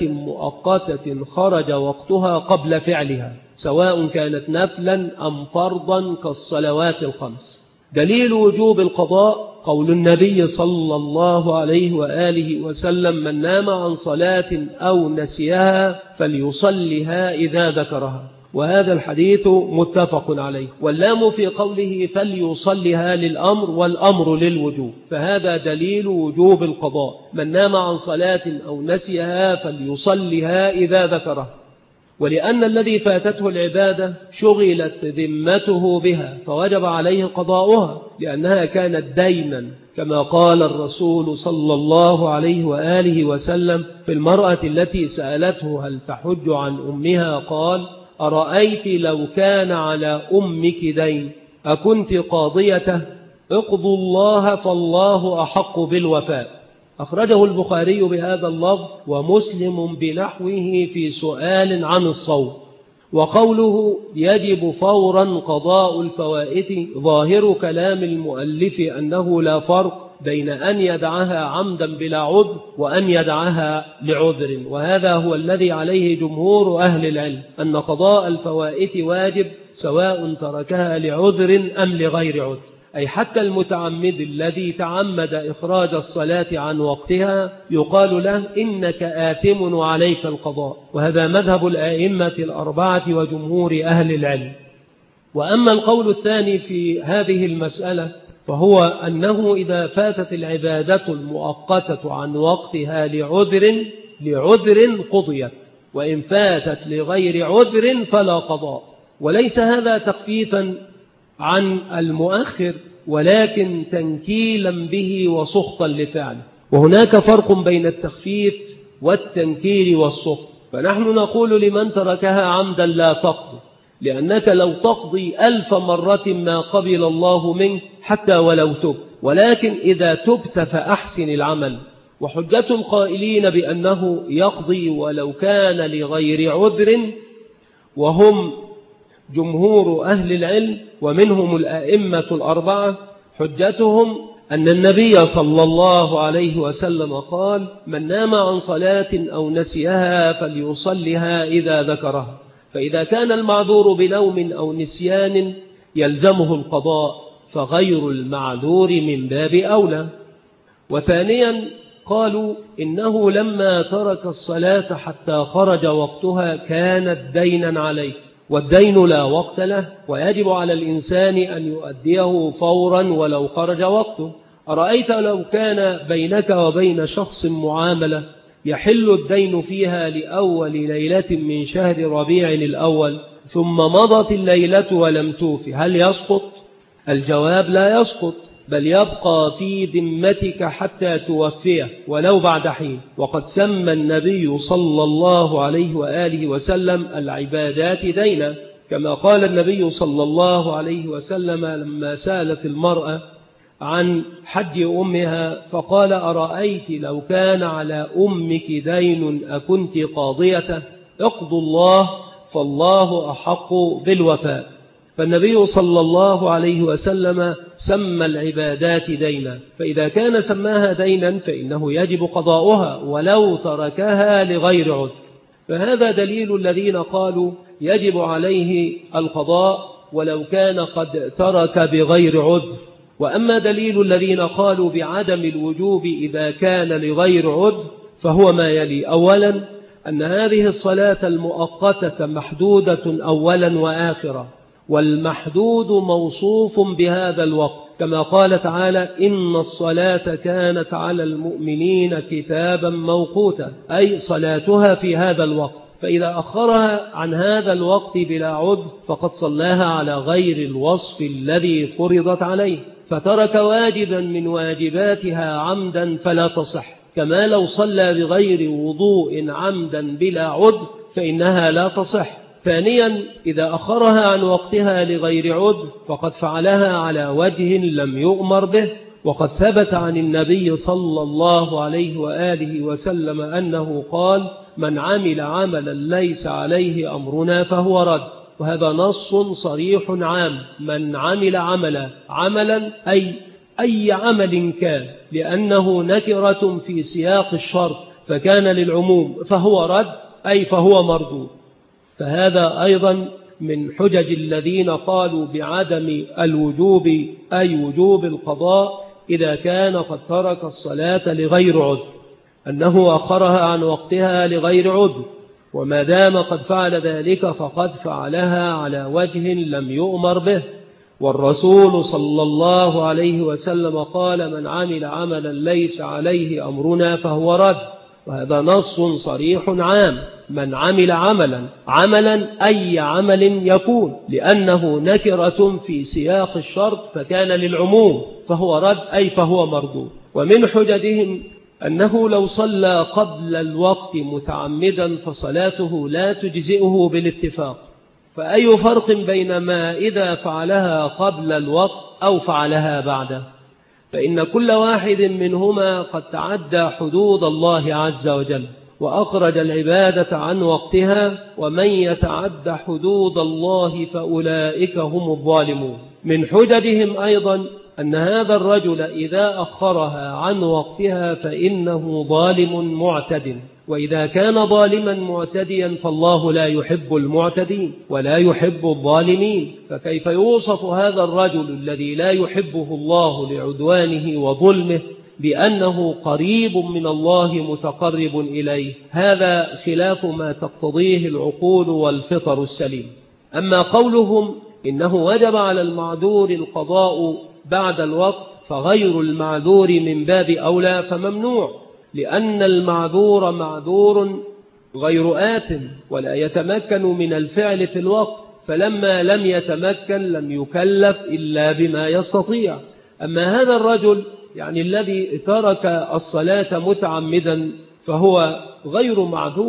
مؤقتة خرج وقتها قبل فعلها، سواء كانت نفلا أم فرضا كالصلوات الخمس. دليل وجوب القضاء قول النبي صلى الله عليه وآله وسلم: من نام عن صلاة أو نسيها فليصلها إذا ذكرها. وهذا الحديث متفق عليه. واللام في قوله فليصلها للأمر، والأمر للوجوب، فهذا دليل وجوب القضاء. من نام عن صلاة أو نسيها فليصلها إذا ذكرها. ولأن الذي فاتته العبادة شغلت ذمته بها فوجب عليه قضاؤها، لأنها كانت دينا، كما قال الرسول صلى الله عليه وآله وسلم في المرأة التي سألته هل تحج عن أمها؟ قال: أرأيت لو كان على أمك دين أكنت قاضيته؟ اقضوا الله فالله أحق بالوفاء. أخرجه البخاري بهذا اللفظ ومسلم بنحوه في سؤال عن الصوم. وقوله يجب فورا قضاء الفوائت ظاهر كلام المؤلف أنه لا فرق بين أن يدعها عمدا بلا عذر وأن يدعها لعذر، وهذا هو الذي عليه جمهور أهل العلم، أن قضاء الفوائت واجب سواء تركها لعذر أم لغير عذر، أي حتى المتعمد الذي تعمد إخراج الصلاة عن وقتها يقال له إنك آثم وعليك القضاء. وهذا مذهب الآئمة الأربعة وجمهور أهل العلم. وأما القول الثاني في هذه المسألة فهو أنه إذا فاتت العبادة المؤقتة عن وقتها لعذر قضيت، وإن فاتت لغير عذر فلا قضاء. وليس هذا تخفيفا عن المؤخر، ولكن تنكيلا به وسخطا لفعله. وهناك فرق بين التخفيف والتنكير والسخط. فنحن نقول لمن تركها عمدا لا تقضي، لأنك لو تقضي 1000 مرة ما قبل الله منك حتى ولو تبت، ولكن إذا تبت فأحسن العمل. وحجة القائلين بأنه يقضي ولو كان لغير عذر، وهم جمهور أهل العلم ومنهم الأئمة الأربعة، حجتهم أن النبي صلى الله عليه وسلم قال: من نام عن صلاة أو نسيها فليصلها إذا ذكرها. فإذا كان المعذور بنوم أو نسيان يلزمه القضاء، فغير المعذور من باب أولى. وثانيا قالوا إنه لما ترك الصلاة حتى خرج وقتها كانت دينا عليه، والدين لا وقت له، ويجب على الإنسان أن يؤديه فورا ولو خرج وقته. أرأيت لو كان بينك وبين شخص معاملة يحل الدين فيها لأول ليلة من شهر ربيع الأول، ثم مضت الليلة ولم توفي، هل يسقط؟ الجواب: لا يسقط، بل يبقى في ذمتك حتى توفيه ولو بعد حين. وقد سمى النبي صلى الله عليه وآله وسلم العبادات دينا، كما قال النبي صلى الله عليه وسلم لما سألت المرأة عن حج أمها فقال: أرأيت لو كان على أمك دين أكنت قاضيته؟ اقضوا الله فالله أحق بالوفاء. فالنبي صلى الله عليه وسلم سمى العبادات دينا، فإذا كان سماها دينا فإنه يجب قضاؤها ولو تركها لغير عذر. فهذا دليل الذين قالوا يجب عليه القضاء ولو كان قد ترك بغير عذر. وأما دليل الذين قالوا بعدم الوجوب إذا كان لغير عذر فهو ما يلي: أولا أن هذه الصلاة المؤقتة محدودة أولا وآخرا، والمحدود موصوف بهذا الوقت، كما قال تعالى: إن الصلاة كانت على المؤمنين كتابا موقوتا، أي صلاتها في هذا الوقت. فإذا أخرها عن هذا الوقت بلا عذر فقد صلاها على غير الوصف الذي فرضت عليه، فترك واجبا من واجباتها عمدا فلا تصح، كما لو صلى بغير وضوء عمدا بلا عذر فإنها لا تصح. ثانيا إذا أخرها عن وقتها لغير عذر فقد فعلها على وجه لم يؤمر به، وقد ثبت عن النبي صلى الله عليه وآله وسلم أنه قال: من عمل عملا ليس عليه أمرنا فهو رد. وهذا نص صريح عام: من عمل عملا أي عمل كان، لأنه نكرة في سياق الشرط فكان للعموم، فهو رد أي فهو مردود. فهذا أيضا من حجج الذين قالوا بعدم الوجوب أي وجوب القضاء إذا كان قد ترك الصلاة لغير عذر، أنه أخرها عن وقتها لغير عذر، وما دام قد فعل ذلك فقد فعلها على وجه لم يؤمر به. والرسول صلى الله عليه وسلم قال: من عمل عملا ليس عليه أمرنا فهو رد. وهذا نص صريح عام: من عمل عملا أي عمل يكون، لأنه نكرة في سياق الشرط فكان للعموم، فهو رد أي فهو مردود. ومن حججهم أنه لو صلى قبل الوقت متعمدا فصلاته لا تجزئه بالاتفاق. فأي فرق بين ما إذا فعلها قبل الوقت أو فعلها بعده؟ فإن كل واحد منهما قد تعدى حدود الله عز وجل وأخرج العبادة عن وقتها، ومن يتعد حدود الله فأولئك هم الظالمون. من حججهم أيضا أن هذا الرجل إذا أخرها عن وقتها فإنه ظالم معتد، وإذا كان ظالما معتديا فالله لا يحب المعتدين ولا يحب الظالمين، فكيف يوصف هذا الرجل الذي لا يحبه الله لعدوانه وظلمه بأنه قريب من الله متقرب إليه؟ هذا خلاف ما تقتضيه العقول والفطر السليم. أما قولهم إنه وجب على المعذور القضاء بعد الوقت فغير المعذور من باب أولى فممنوع، لأن المعذور معذور غير آثم ولا يتمكن من الفعل في الوقت، فلما لم يتمكن لم يكلف إلا بما يستطيع. أما هذا الرجل الذي ترك الصلاة متعمدا فهو غير معذور،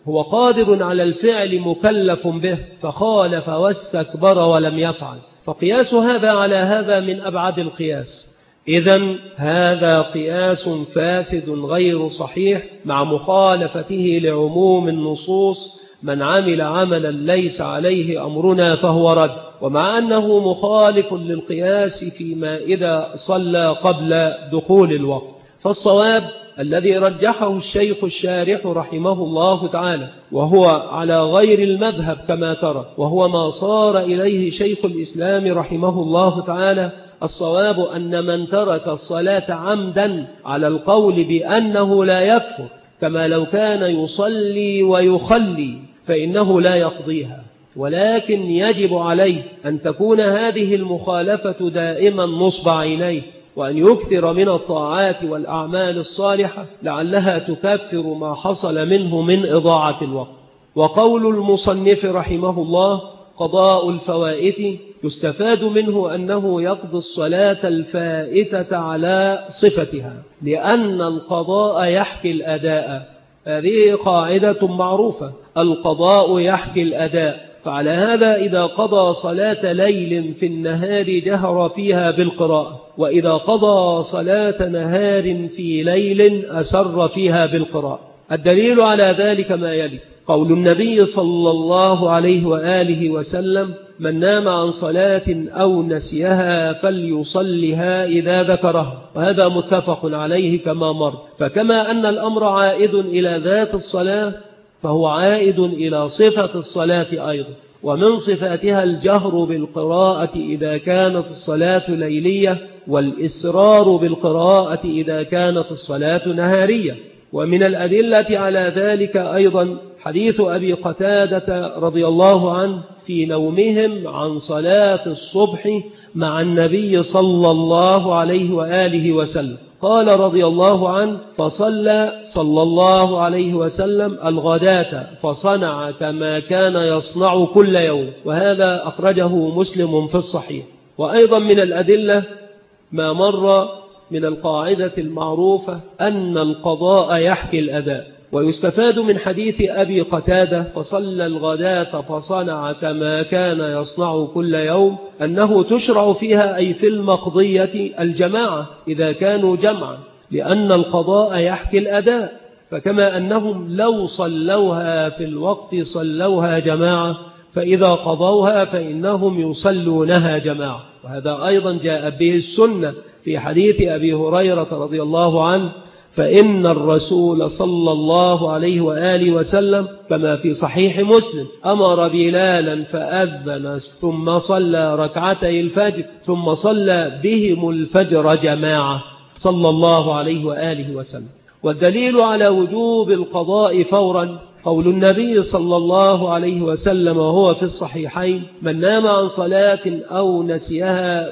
هو قادر على الفعل مكلف به فخالف واستكبر ولم يفعل، فقياس هذا على هذا من أبعد القياس. إذن هذا قياس فاسد غير صحيح مع مخالفته لعموم النصوص: من عمل عملا ليس عليه أمرنا فهو رد، ومع أنه مخالف للقياس فيما إذا صلى قبل دخول الوقت. فالصواب الذي رجحه الشيخ الشارح رحمه الله تعالى، وهو على غير المذهب كما ترى، وهو ما صار إليه شيخ الإسلام رحمه الله تعالى، الصواب أن من ترك الصلاة عمدا على القول بأنه لا يكفر كما لو كان يصلي ويخلي فإنه لا يقضيها، ولكن يجب عليه أن تكون هذه المخالفة دائما نصب عينيه، وأن يكثر من الطاعات والأعمال الصالحة لعلها تكفر ما حصل منه من إضاعة الوقت. وقول المصنف رحمه الله: قضاء الفوائت، يستفاد منه أنه يقضي الصلاة الفائتة على صفتها، لأن القضاء يحكي الأداء. هذه قاعدة معروفة: القضاء يحكي الأداء. فعلى هذا إذا قضى صلاة ليل في النهار جهر فيها بالقراءة، وإذا قضى صلاة نهار في ليل أسر فيها بالقراءة. الدليل على ذلك ما يلي: قول النبي صلى الله عليه وآله وسلم: من نام عن صلاة أو نسيها فليصلها إذا ذكرها. وهذا متفق عليه كما مر. فكما أن الأمر عائد إلى ذات الصلاة فهو عائد إلى صفة الصلاة أيضا، ومن صفاتها الجهر بالقراءة إذا كانت الصلاة ليلية، والإسرار بالقراءة إذا كانت الصلاة نهارية. ومن الأدلة على ذلك أيضا حديث أبي قتادة رضي الله عنه في نومهم عن صلاة الصبح مع النبي صلى الله عليه وآله وسلم. قال رضي الله عنه: فصلى صلى الله عليه وسلم الغداة فصنع كما كان يصنع كل يوم. وهذا أخرجه مسلم في الصحيح. وأيضا من الأدلة ما مر من القاعدة المعروفة أن القضاء يحكي الأداء. ويستفاد من حديث أبي قتادة: فصلى الغداة فصنع كما كان يصنع كل يوم، أنه تشرع فيها أي في المقضية الجماعة إذا كانوا جمعا، لأن القضاء يحكي الأداء. فكما أنهم لو صلوها في الوقت صلوها جماعة، فإذا قضوها فإنهم يصلونها جماعة. وهذا أيضا جاء به السنة في حديث أبي هريرة رضي الله عنه: فإن الرسول صلى الله عليه وآله وسلم كما في صحيح مسلم أمر بلالا فأذن ثم صلى ركعتي الفجر ثم صلى بهم الفجر جماعة صلى الله عليه وآله وسلم. والدليل على وجوب القضاء فورا قول النبي صلى الله عليه وسلم وهو في الصحيحين: من نام عن صلاة أو نسيها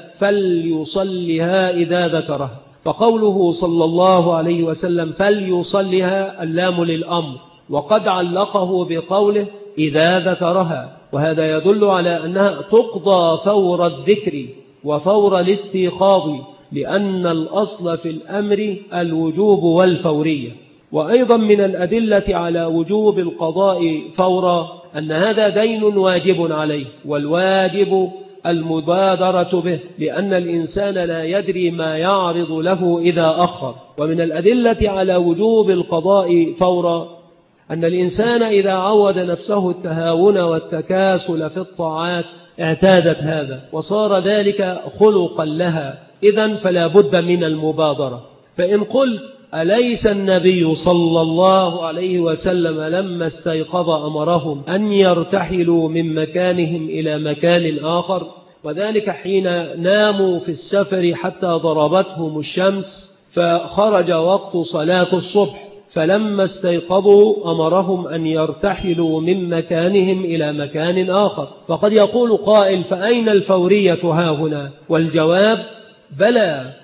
فليصلها إذا ذكرها. فقوله صلى الله عليه وسلم فليصلها اللام للأمر، وقد علقه بقوله إذا ذكرها، وهذا يدل على أنها تقضى فور الذكر وفور الاستيقاظ، لأن الأصل في الأمر الوجوب والفورية. وأيضا من الأدلة على وجوب القضاء فورا أن هذا دين واجب عليه، والواجب المبادرة به، لأن الإنسان لا يدري ما يعرض له إذا أخر. ومن الأدلة على وجوب القضاء فورا أن الإنسان إذا عود نفسه التهاون والتكاسل في الطاعات اعتادت هذا وصار ذلك خلقا لها، إذن فلا بد من المبادرة. فإن قلت: أليس النبي صلى الله عليه وسلم لما استيقظ أمرهم أن يرتحلوا من مكانهم إلى مكان آخر، وذلك حين ناموا في السفر حتى ضربتهم الشمس فخرج وقت صلاة الصبح، فلما استيقظوا أمرهم أن يرتحلوا من مكانهم إلى مكان آخر. فقد يقول قائل: فأين الفورية هاهنا؟ والجواب: بلى،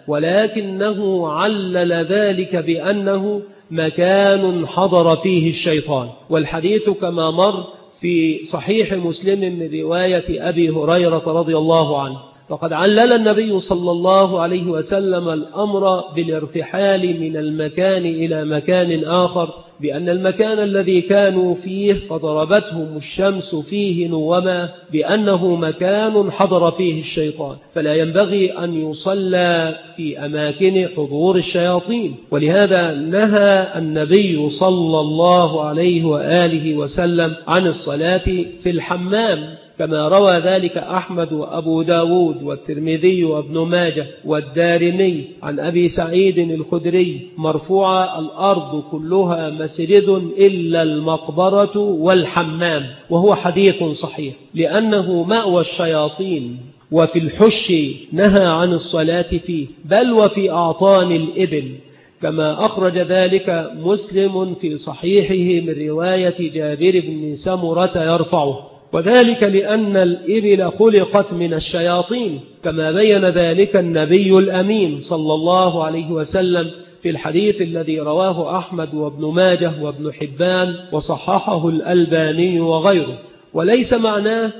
ولكنه علل ذلك بأنه مكان حضر فيه الشيطان. والحديث كما مر في صحيح مسلم من رواية أبي هريرة رضي الله عنه فقد علل النبي صلى الله عليه وسلم الأمر بالارتحال من المكان إلى مكان آخر بأن المكان الذي كانوا فيه فضربتهم الشمس فيه نوما بأنه مكان حضر فيه الشيطان، فلا ينبغي أن يصلى في أماكن حضور الشياطين. ولهذا نهى النبي صلى الله عليه وآله وسلم عن الصلاة في الحمام، كما روى ذلك أحمد وأبو داود والترمذي وابن ماجه والدارمي عن أبي سعيد الخدري مرفوعا: الأرض كلها مسجد إلا المقبرة والحمام، وهو حديث صحيح لأنه مأوى الشياطين. وفي الحش نهى عن الصلاة فيه، بل وفي أعطان الإبل، كما أخرج ذلك مسلم في صحيحه من رواية جابر بن سمرة يرفعه، وذلك لأن الإبل خلقت من الشياطين، كما بين ذلك النبي الأمين صلى الله عليه وسلم في الحديث الذي رواه أحمد وابن ماجه وابن حبان وصححه الألباني وغيره. وليس معناه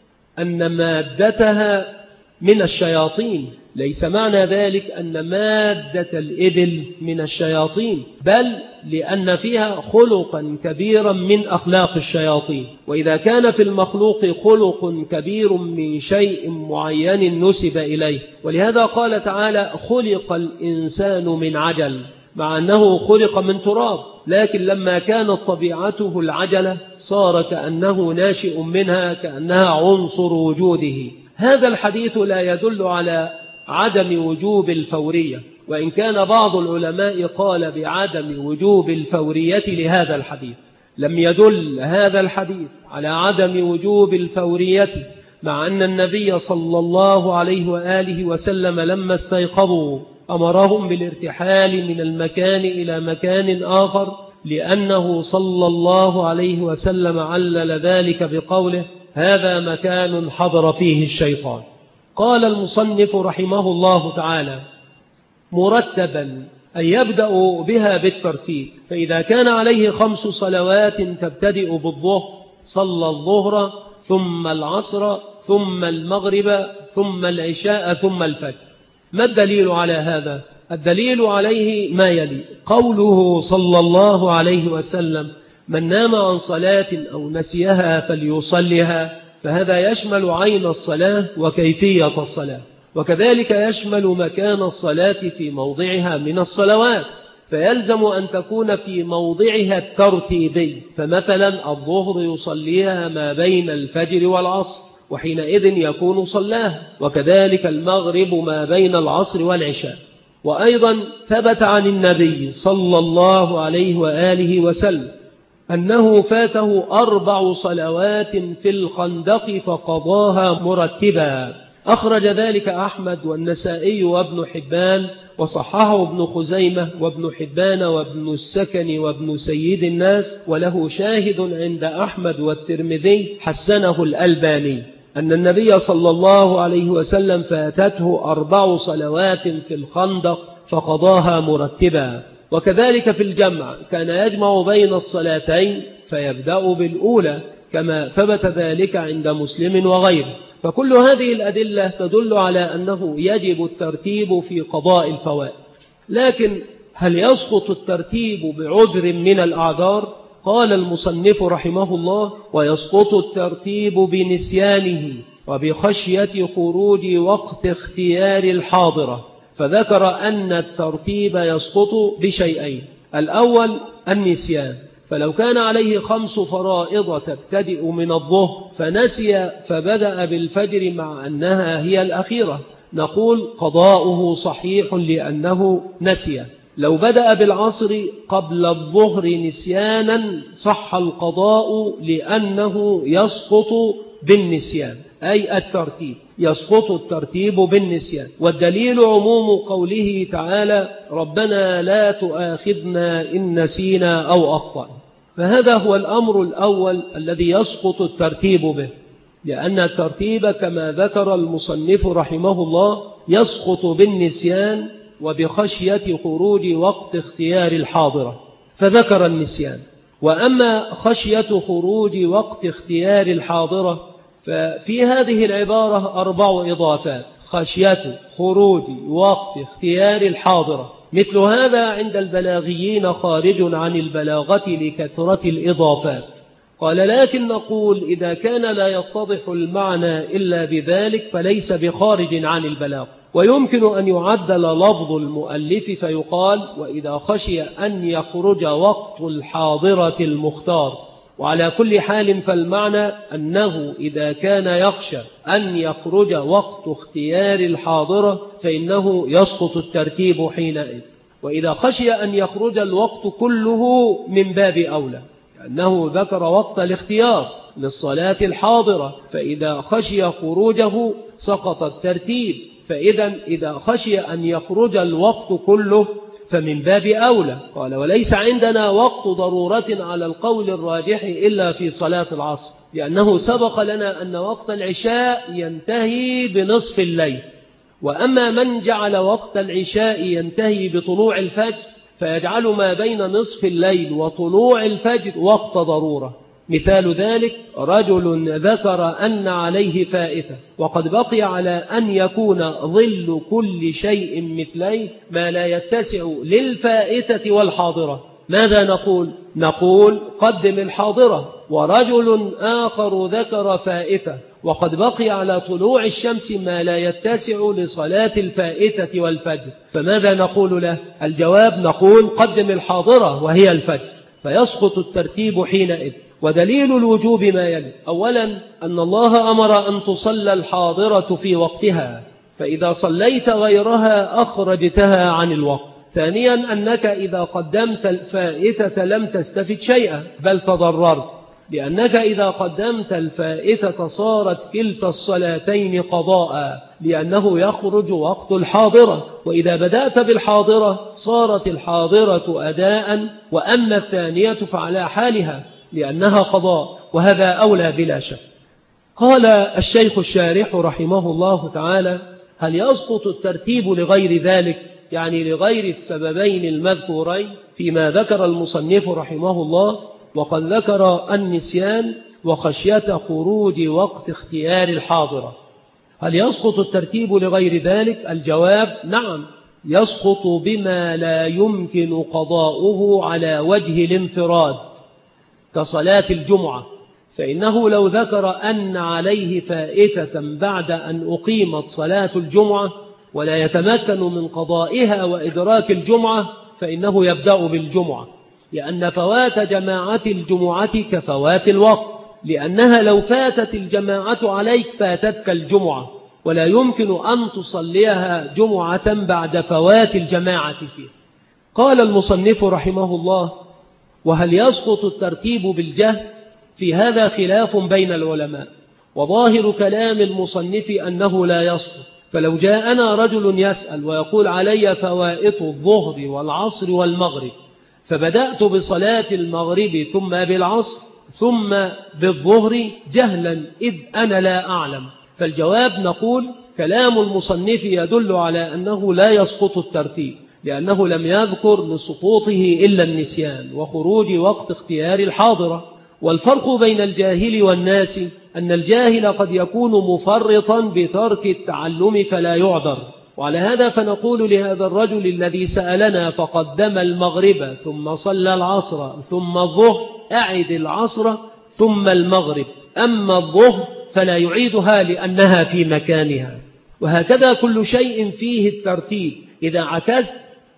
أن مادتها من الشياطين، ليس معنى ذلك أن مادة الإبل من الشياطين، بل لأن فيها خلقا كبيرا من أخلاق الشياطين. وإذا كان في المخلوق خلق كبير من شيء معين نسب إليه، ولهذا قال تعالى: خلق الإنسان من عجل، مع أنه خلق من تراب، لكن لما كانت طبيعته العجلة صار كأنه ناشئ منها، كأنها عنصر وجوده. هذا الحديث لا يدل على عدم وجوب الفورية، وإن كان بعض العلماء قال بعدم وجوب الفورية لهذا الحديث. لم يدل هذا الحديث على عدم وجوب الفورية، مع أن النبي صلى الله عليه وآله وسلم لما استيقظوا أمرهم بالارتحال من المكان إلى مكان آخر، لأنه صلى الله عليه وسلم علل ذلك بقوله: هذا مكان حضر فيه الشيطان. قال المصنف رحمه الله تعالى: مرتبا أن يبدأ بها بالترتيب، فإذا كان عليه 5 صلوات تبتدئ بالظهر صلى الظهر ثم العصر ثم المغرب ثم العشاء ثم الفجر. ما الدليل على هذا؟ الدليل عليه ما يلي: قوله صلى الله عليه وسلم: من نام عن صلاة أو نسيها فليصلها، فهذا يشمل عين الصلاة وكيفية الصلاة، وكذلك يشمل مكان الصلاة في موضعها من الصلوات، فيلزم أن تكون في موضعها الترتيبي. فمثلا الظهر يصليها ما بين الفجر والعصر، وحينئذ يكون صلاها، وكذلك المغرب ما بين العصر والعشاء. وأيضا ثبت عن النبي صلى الله عليه وآله وسلم أنه فاته 4 صلوات في الخندق فقضاها مرتبا، أخرج ذلك أحمد والنسائي وابن حبان، وصححه ابن خزيمة وابن حبان وابن السكن وابن سيد الناس، وله شاهد عند أحمد والترمذي حسنه الألباني، أن النبي صلى الله عليه وسلم فاتته 4 صلوات في الخندق فقضاها مرتبا. وكذلك في الجمع كان يجمع بين الصلاتين فيبدأ بالأولى، كما ثبت ذلك عند مسلم وغيره. فكل هذه الأدلة تدل على أنه يجب الترتيب في قضاء الفوائد. لكن هل يسقط الترتيب بعذر من الأعذار؟ قال المصنف رحمه الله: ويسقط الترتيب بنسيانه وبخشية خروج وقت اختيار الحاضرة. فذكر أن الترتيب يسقط بشيئين: الأول النسيان، فلو كان عليه 5 فرائض تبتدئ من الظهر فنسي فبدأ بالفجر مع أنها هي الأخيرة، نقول قضاؤه صحيح لأنه نسي. لو بدأ بالعصر قبل الظهر نسيانا صح القضاء لأنه يسقط بالنسيان، أي الترتيب يسقط الترتيب بالنسيان. والدليل عموم قوله تعالى: ربنا لا تؤاخذنا إن نسينا أو أخطأنا. فهذا هو الأمر الأول الذي يسقط الترتيب به، لأن الترتيب كما ذكر المصنف رحمه الله يسقط بالنسيان وبخشية خروج وقت اختيار الحاضرة، فذكر النسيان. وأما خشية خروج وقت اختيار الحاضرة ففي هذه العبارة 4 إضافات: خشية خروج وقت اختيار الحاضرة. مثل هذا عند البلاغيين خارج عن البلاغة لكثرة الإضافات. قال لكن نقول إذا كان لا يتضح المعنى إلا بذلك فليس بخارج عن البلاغ، ويمكن أن يعدل لفظ المؤلف فيقال وإذا خشي أن يخرج وقت الحاضرة المختار. وعلى كل حال فالمعنى أنه إذا كان يخشى أن يخرج وقت اختيار الحاضرة فإنه يسقط الترتيب حينئذ. وإذا خشي أن يخرج الوقت كله من باب أولى، لأنه ذكر وقت الاختيار للصلاة الحاضرة، فإذا خشي خروجه سقط الترتيب. إذا خشي أن يخرج الوقت كله فمن باب أولى. قال وليس عندنا وقت ضرورة على القول الراجح إلا في صلاة العصر، لأنه سبق لنا أن وقت العشاء ينتهي بنصف الليل. وأما من جعل وقت العشاء ينتهي بطلوع الفجر فيجعل ما بين نصف الليل وطلوع الفجر وقت ضرورة. مثال ذلك رجل ذكر أن عليه فائتة وقد بقي على أن يكون ظل كل شيء مثليه ما لا يتسع للفائتة والحاضرة. ماذا نقول؟ نقول قدم الحاضرة. ورجل آخر ذكر فائتة وقد بقي على طلوع الشمس ما لا يتسع لصلاة الفائتة والفجر، فماذا نقول له؟ الجواب نقول قدم الحاضرة وهي الفجر، فيسقط الترتيب حينئذ. ودليل الوجوب ما يلي: أولا أن الله أمر أن تصلى الحاضرة في وقتها، فإذا صليت غيرها أخرجتها عن الوقت. ثانيا أنك إذا قدمت الفائتة لم تستفد شيئا بل تضررت، لأنك إذا قدمت الفائتة صارت كلتا الصلاتين قضاء، لأنه يخرج وقت الحاضرة، وإذا بدأت بالحاضرة صارت الحاضرة أداء، وأما الثانية فعلى حالها لأنها قضاء، وهذا أولى بلا شك. قال الشيخ الشارح رحمه الله تعالى: هل يسقط الترتيب لغير ذلك، يعني لغير السببين المذكورين فيما ذكر المصنف رحمه الله؟ وقد ذكر النسيان وخشية خروج وقت اختيار الحاضرة. هل يسقط الترتيب لغير ذلك؟ الجواب نعم، يسقط بما لا يمكن قضاؤه على وجه الانفراد كصلاة الجمعة، فإنه لو ذكر أن عليه فائتة بعد أن أقيمت صلاة الجمعة ولا يتمكن من قضائها وإدراك الجمعة فإنه يبدأ بالجمعة، لأن فوات جماعة الجمعة كفوات الوقت، لأنها لو فاتت الجماعة عليك فاتتك الجمعة، ولا يمكن أن تصليها جمعة بعد فوات الجماعة فيه. قال المصنف رحمه الله: وهل يسقط الترتيب بالجهل؟ في هذا خلاف بين العلماء، وظاهر كلام المصنف أنه لا يسقط. فلو جاءنا رجل يسأل ويقول علي فوائت الظهر والعصر والمغرب، فبدأت بصلاة المغرب ثم بالعصر ثم بالظهر جهلا إذ أنا لا أعلم، فالجواب نقول كلام المصنف يدل على أنه لا يسقط الترتيب، لأنه لم يذكر لسقوطه إلا النسيان وخروج وقت اختيار الحاضرة. والفرق بين الجاهل والناس أن الجاهل قد يكون مفرطا بترك التعلم فلا يعذر، وعلى هذا فنقول لهذا الرجل الذي سألنا فقدم المغرب ثم صلى العصر ثم الظهر: أعد العصر ثم المغرب، أما الظهر فلا يعيدها لأنها في مكانها. وهكذا كل شيء فيه الترتيب إذا عكست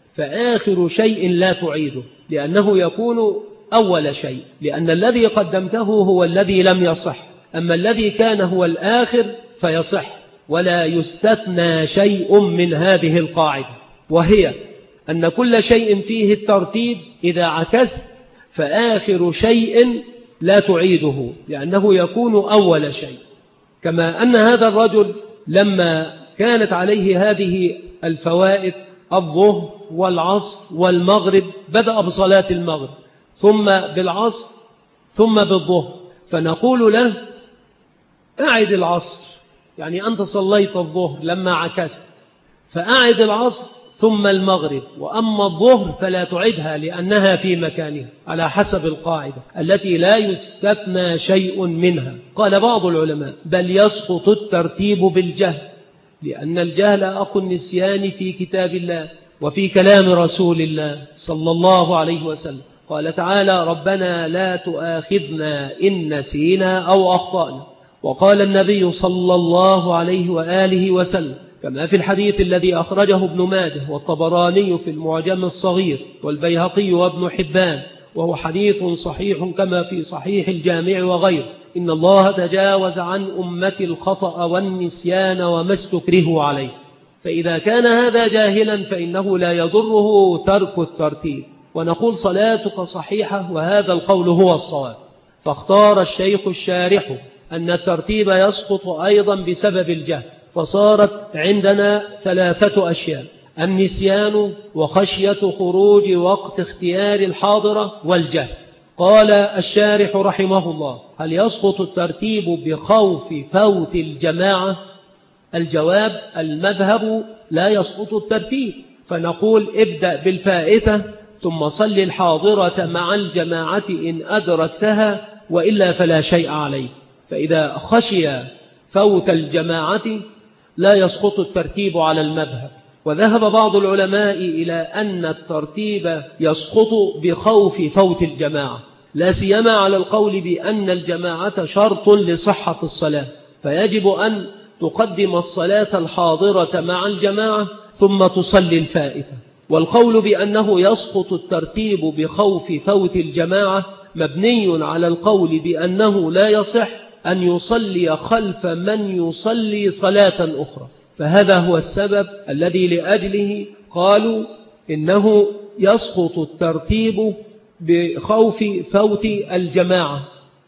فآخر شيء لا تعيده، لأنه يكون أول شيء، لأن الذي قدمته هو الذي لم يصح، أما الذي كان هو الآخر فيصح، ولا يستثنى شيء من هذه القاعدة، وهي أن كل شيء فيه الترتيب إذا عكست فآخر شيء لا تعيده، لأنه يكون أول شيء. كما أن هذا الرجل لما كانت عليه هذه الفوائد الظهر والعصر والمغرب بدأ بصلاة المغرب ثم بالعصر ثم بالظهر، فنقول له: أعد العصر، يعني أنت صليت الظهر لما عكست، فأعد العصر ثم المغرب، وأما الظهر فلا تعدها لأنها في مكانها، على حسب القاعدة التي لا يستثنى شيء منها. قال بعض العلماء: بل يسقط الترتيب بالجهل، لأن الجهل أخو النسيان في كتاب الله وفي كلام رسول الله صلى الله عليه وسلم. قال تعالى: ربنا لا تؤاخذنا إن نسينا أو أخطأنا. وقال النبي صلى الله عليه وآله وسلم كما في الحديث الذي أخرجه ابن ماجه والطبراني في المعجم الصغير والبيهقي وابن حبان، وهو حديث صحيح كما في صحيح الجامع وغيره: إن الله تجاوز عن أمتي الخطأ والنسيان وما استكرهوا عليه. فإذا كان هذا جاهلا فإنه لا يضره ترك الترتيب، ونقول صلاتك صحيحة، وهذا القول هو الصواب. فاختار الشيخ الشارح أن الترتيب يسقط أيضا بسبب الجهل، فصارت عندنا 3 أشياء: النسيان وخشية خروج وقت اختيار الحاضرة والجهل. قال الشارح رحمه الله: هل يسقط الترتيب بخوف فوت الجماعة؟ الجواب: المذهب لا يسقط الترتيب، فنقول ابدأ بالفائتة ثم صل الحاضرة مع الجماعة إن أدركتها، وإلا فلا شيء عليه. فإذا خشي فوت الجماعة لا يسقط الترتيب على المذهب. وذهب بعض العلماء إلى أن الترتيب يسقط بخوف فوت الجماعة، لا سيما على القول بأن الجماعة شرط لصحة الصلاة، فيجب أن تقدم الصلاة الحاضرة مع الجماعة ثم تصلي الفائتة. والقول بأنه يسقط الترتيب بخوف فوت الجماعة مبني على القول بأنه لا يصح أن يصلي خلف من يصلي صلاة أخرى، فهذا هو السبب الذي لأجله قالوا إنه يسقط الترتيب بخوف فوت الجماعة.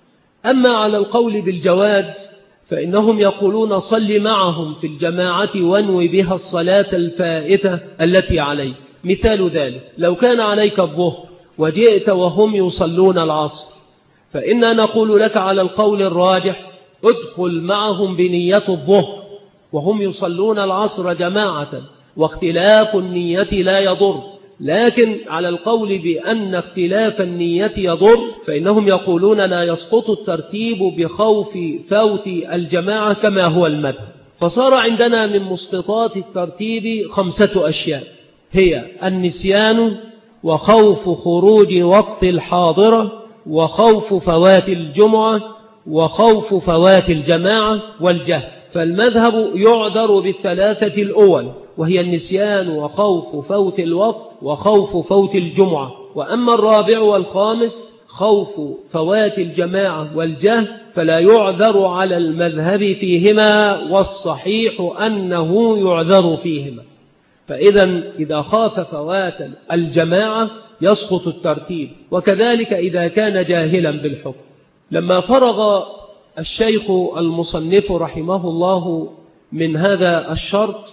أما على القول بالجواز فإنهم يقولون: صل معهم في الجماعة وانوي بها الصلاة الفائتة التي عليك. مثال ذلك: لو كان عليك الظهر وجئت وهم يصلون العصر، فإننا نقول لك على القول الراجح: ادخل معهم بنية الظهر وهم يصلون العصر جماعة، واختلاف النية لا يضر. لكن على القول بأن اختلاف النية يضر فإنهم يقولون لا يسقط الترتيب بخوف فوت الجماعة كما هو المذهب. فصار عندنا من مسقطات الترتيب 5 أشياء، هي النسيان وخوف خروج وقت الحاضرة وخوف فوات الجمعة وخوف فوات الجماعة والجهل. فالمذهب يعذر بال3 الأول، وهي النسيان وخوف فوت الوقت وخوف فوت الجمعة. وأما الرابع والخامس خوف فوات الجماعة والجهل فلا يعذر على المذهب فيهما، والصحيح أنه يعذر فيهما. فإذا إذا خاف فوات الجماعة يسقط الترتيب، وكذلك إذا كان جاهلا بالحكم. لما فرغ الشيخ المصنف رحمه الله من هذا الشرط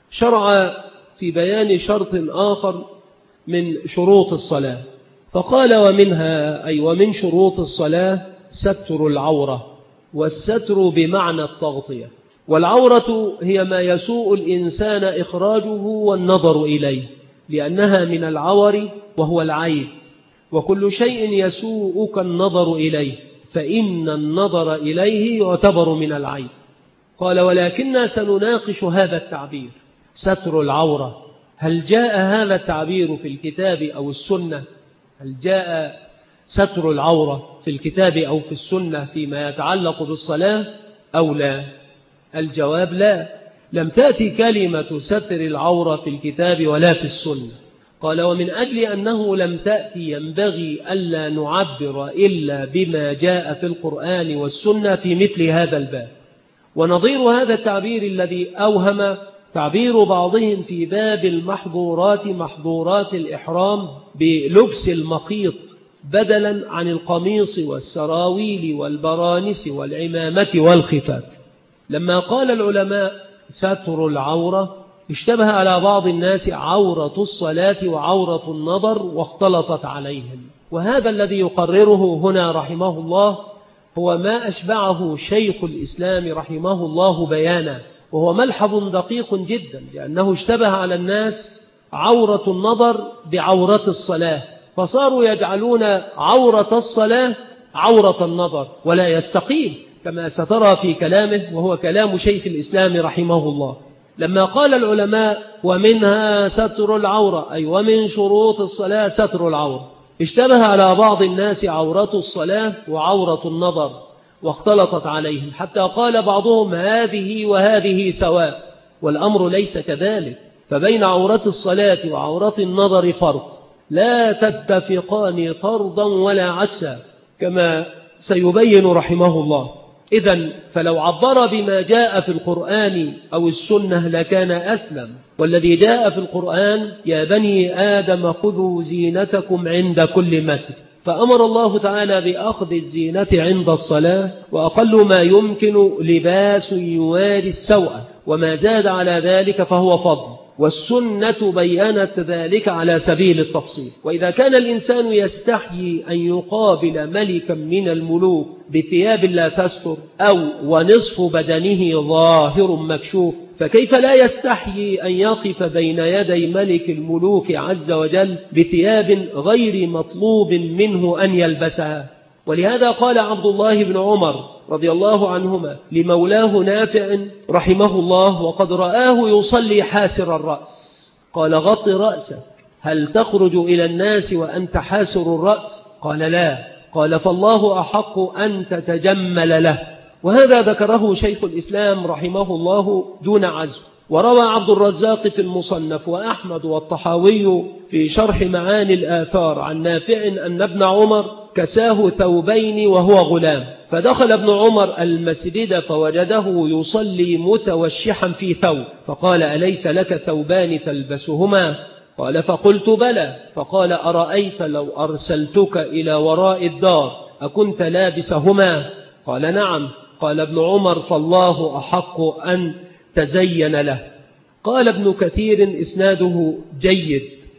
شرع في بيان شرط آخر من شروط الصلاة، فقال: ومنها أي ومن شروط الصلاة ستر العورة. والستر بمعنى التغطية، والعورة هي ما يسوء الإنسان إخراجه والنظر إليه، لأنها من العور وهو العيب، وكل شيء يسوءك النظر إليه فإن النظر إليه يعتبر من العيب. قال: ولكننا سنناقش هذا التعبير ستر العورة، هل جاء هذا التعبير في الكتاب أو السنة؟ هل جاء ستر العورة في الكتاب أو في السنة فيما يتعلق بالصلاة أو لا؟ الجواب: لا، لم تأتي كلمة ستر العورة في الكتاب ولا في السنة. قال: ومن أجل أنه لم تأتي ينبغي ألا نعبر إلا بما جاء في القرآن والسنة في مثل هذا الباب. ونظير هذا التعبير الذي أوهم تعبير بعضهم في باب المحظورات محظورات الإحرام بلبس المخيط بدلا عن القميص والسراويل والبرانس والعمامة والخفاف. لما قال العلماء ستر العورة اشتبه على بعض الناس عورة الصلاة وعورة النظر واختلطت عليهم، وهذا الذي يقرره هنا رحمه الله هو ما أشبعه شيخ الإسلام رحمه الله بيانا، وهو ملحظ دقيق جدا، لأنه اشتبه على الناس عورة النظر بعورة الصلاة، فصاروا يجعلون عورة الصلاة عورة النظر، ولا يستقيم كما سترى في كلامه، وهو كلام شيخ الإسلام رحمه الله. لما قال العلماء ومنها ستر العورة، أي ومن شروط الصلاة ستر العورة، اشتبه على بعض الناس عورة الصلاة وعورة النظر واختلطت عليهم، حتى قال بعضهم هذه وهذه سواء، والأمر ليس كذلك، فبين عورة الصلاة وعورة النظر فرق، لا تتفقان طردا ولا عكسا كما سيبين رحمه الله. إذن فلو عبر بما جاء في القرآن أو السنة لكان أسلم، والذي جاء في القرآن يا بني آدم خذوا زينتكم عند كل مسجد، فأمر الله تعالى بأخذ الزينة عند الصلاة، وأقل ما يمكن لباس يواري السوء، وما زاد على ذلك فهو فضل، والسنة بيّنت ذلك على سبيل التفصيل. وإذا كان الإنسان يستحيي أن يقابل ملكا من الملوك بثياب لا تستر أو ونصف بدنه ظاهر مكشوف، فكيف لا يستحيي أن يقف بين يدي ملك الملوك عز وجل بثياب غير مطلوب منه أن يلبسها؟ ولهذا قال عبد الله بن عمر رضي الله عنهما لمولاه نافع رحمه الله وقد رآه يصلي حاسر الرأس، قال غط رأسك، هل تخرج إلى الناس وأنت حاسر الرأس؟ قال لا، قال فالله أحق أن تتجمل له. وهذا ذكره شيخ الإسلام رحمه الله دون عزم. وروى عبد الرزاق في المصنف وأحمد والطحاوي في شرح معاني الآثار عن نافع أن ابن عمر كساه ثوبين وهو غلام، فدخل ابن عمر المسجد فوجده يصلي متوشحا في ثوب، فقال أليس لك ثوبان تلبسهما؟ قال فقلت بلى، فقال أرأيت لو أرسلتك إلى وراء الدار أكنت لابسهما؟ قال نعم. قال ابن عمر فالله أحق أن تزين له. قال ابن كثير إسناده جيد.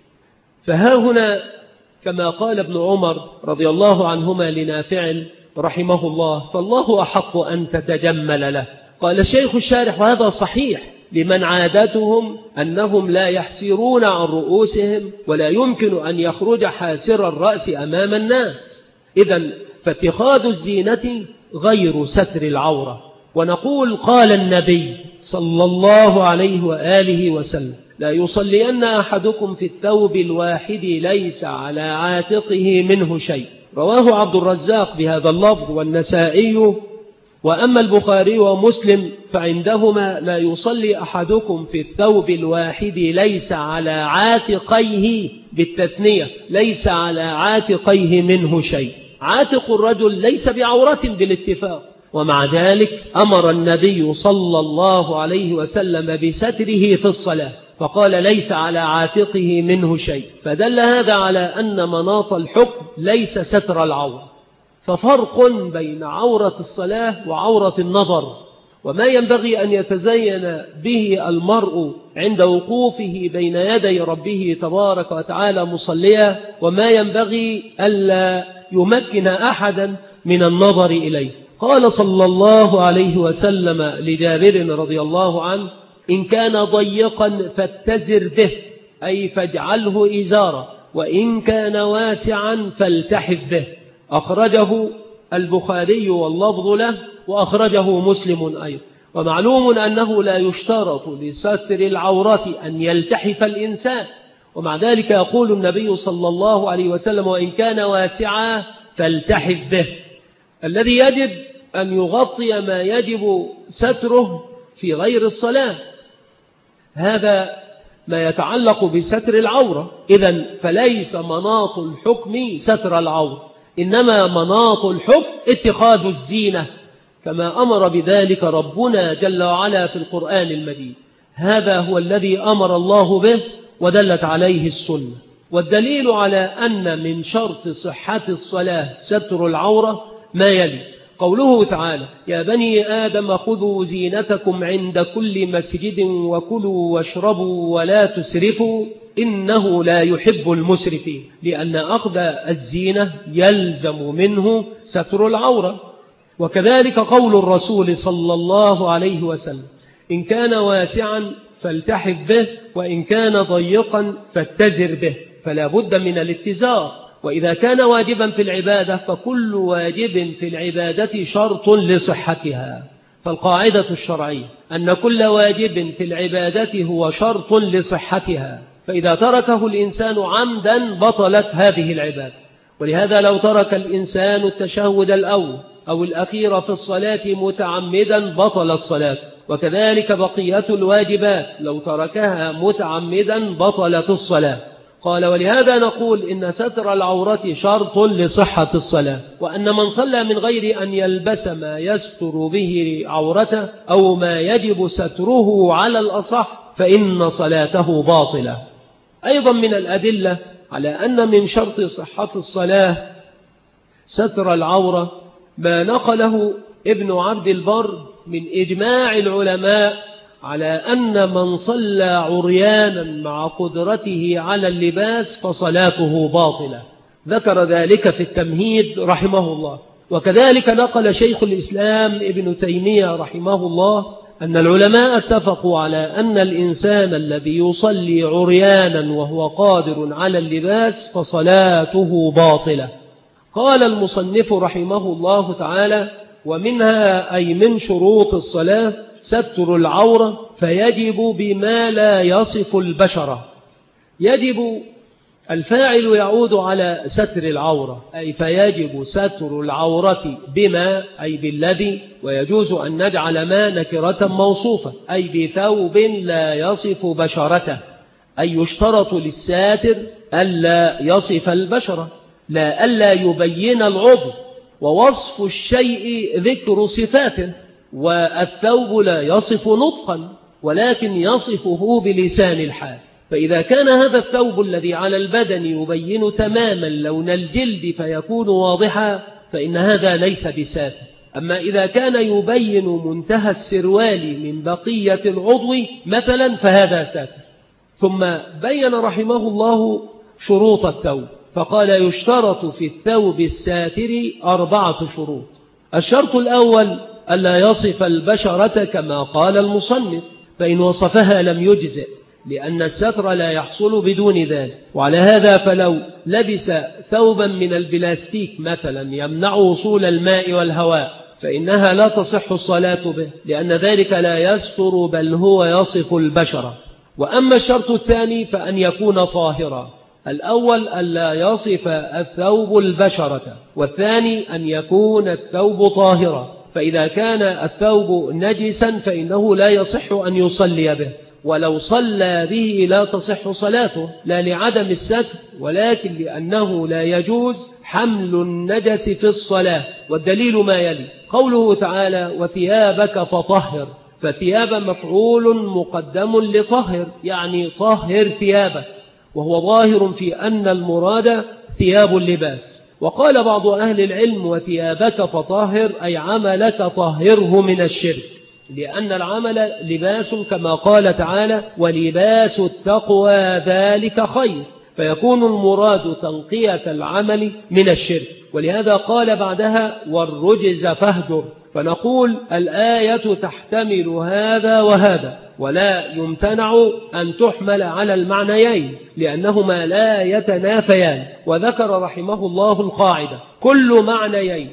فها هنا كما قال ابن عمر رضي الله عنهما لنافع رحمه الله فالله أحق أن تتجمل له. قال الشيخ الشارح وهذا صحيح لمن عادتهم أنهم لا يحسرون عن رؤوسهم ولا يمكن أن يخرج حاسر الرأس أمام الناس. إذن فاتخاذ الزينة غير ستر العورة. ونقول قال النبي صلى الله عليه وآله وسلم لا يصلين أحدكم في الثوب الواحد ليس على عاتقه منه شيء. رواه عبد الرزاق بهذا اللفظ والنسائي. وأما البخاري ومسلم فعندهما لا يصلي أحدكم في الثوب الواحد ليس على عاتقيه بالتثنية، ليس على عاتقيه منه شيء. عاتق الرجل ليس بعورة بالاتفاق، ومع ذلك أمر النبي صلى الله عليه وسلم بستره في الصلاة فقال ليس على عاتقه منه شيء، فدل هذا على أن مناط الحكم ليس ستر العورة. ففرق بين عورة الصلاة وعورة النظر، وما ينبغي أن يتزين به المرء عند وقوفه بين يدي ربه تبارك وتعالى مصليا، وما ينبغي ألا يمكن أحدا من النظر إليه. قال صلى الله عليه وسلم لجابر رضي الله عنه إن كان ضيقا فاتزر به، أي فاجعله إزارا، وإن كان واسعا فالتحف به. أخرجه البخاري واللفظ له، وأخرجه مسلم أيضا. ومعلوم أنه لا يشترط لستر العورة أن يلتحف الإنسان، ومع ذلك يقول النبي صلى الله عليه وسلم وإن كان واسعا فالتحف به. الذي يجب أن يغطي ما يجب ستره في غير الصلاة، هذا ما يتعلق بستر العورة. إذن فليس مناط الحكم ستر العورة، إنما مناط الحكم اتخاذ الزينة كما أمر بذلك ربنا جل وعلا في القرآن المجيد. هذا هو الذي أمر الله به ودلت عليه السنة. والدليل على أن من شرط صحة الصلاة ستر العورة ما يلي: قوله تعالى يا بني آدم خذوا زينتكم عند كل مسجد وكلوا واشربوا ولا تسرفوا إنه لا يحب المسرفين، لأن أخذ الزينة يلزم منه ستر العورة. وكذلك قول الرسول صلى الله عليه وسلم إن كان واسعا فالتحف به وإن كان ضيقا فاتزر به، فلا بد من الاتزار. وإذا كان واجبا في العبادة فكل واجب في العبادة شرط لصحتها، فالقاعدة الشرعية أن كل واجب في العبادة هو شرط لصحتها، فإذا تركه الإنسان عمدا بطلت هذه العبادة. ولهذا لو ترك الإنسان التشهد الأول أو الأخير في الصلاة متعمدا بطلت صلاته، وكذلك بقية الواجبات لو تركها متعمدا بطلت الصلاة. قال: ولهذا نقول إن ستر العورة شرط لصحة الصلاة، وأن من صلى من غير أن يلبس ما يستر به عورته أو ما يجب ستره على الأصح فإن صلاته باطلة. أيضا من الأدلة على أن من شرط صحة الصلاة ستر العورة ما نقله ابن عبد البر من إجماع العلماء على أن من صلى عريانا مع قدرته على اللباس فصلاته باطلة. ذكر ذلك في التمهيد رحمه الله. وكذلك نقل شيخ الإسلام ابن تيمية رحمه الله أن العلماء اتفقوا على أن الإنسان الذي يصلي عريانا وهو قادر على اللباس فصلاته باطلة. قال المصنف رحمه الله تعالى: ومنها أي من شروط الصلاة ستر العورة، فيجب بما لا يصف البشرة. يجب الفاعل يعود على ستر العورة، أي فيجب ستر العورة بما أي بالذي، ويجوز أن نجعل ما نكرة موصوفة أي بثوب لا يصف بشرته، أي يشترط للساتر ألا يصف البشرة لا ألا يبين العضو، ووصف الشيء ذكر صفاته، والثوب لا يصف نطقا ولكن يصفه بلسان الحال. فإذا كان هذا الثوب الذي على البدن يبين تماما لون الجلد فيكون واضحا فإن هذا ليس بساتر. أما إذا كان يبين منتهى السروال من بقية العضو مثلا فهذا ساتر. ثم بين رحمه الله شروط الثوب فقال: يشترط في الثوب الساتر 4 شروط. الشرط الأول ألا يصف البشرة كما قال المصنف، فإن وصفها لم يجزئ، لأن الستر لا يحصل بدون ذلك. وعلى هذا فلو لبس ثوبا من البلاستيك مثلا يمنع وصول الماء والهواء فإنها لا تصح الصلاة به، لأن ذلك لا يستر بل هو يصف البشرة. وأما الشرط الثاني فأن يكون طاهرا. الأول ألا يصف الثوب البشرة، والثاني أن يكون الثوب طاهرا. فإذا كان الثوب نجسا فإنه لا يصح أن يصلي به، ولو صلى به لا تصح صلاته، لا لعدم الستر ولكن لأنه لا يجوز حمل النجس في الصلاة. والدليل ما يلي: قوله تعالى: وثيابك فطهر، فثياب مفعول مقدم لطهر، يعني طهر ثيابك، وهو ظاهر في أن المراد ثياب اللباس. وقال بعض أهل العلم: وثيابك فطهر أي عملك طهره من الشرك، لأن العمل لباس كما قال تعالى: ولباس التقوى ذلك خير، فيكون المراد تنقية العمل من الشرك. ولهذا قال بعدها: والرجز فاهجر. فنقول الآية تحتمل هذا وهذا، ولا يمتنع أن تحمل على المعنيين لأنهما لا يتنافيان. وذكر رحمه الله القاعدة: كل معنيين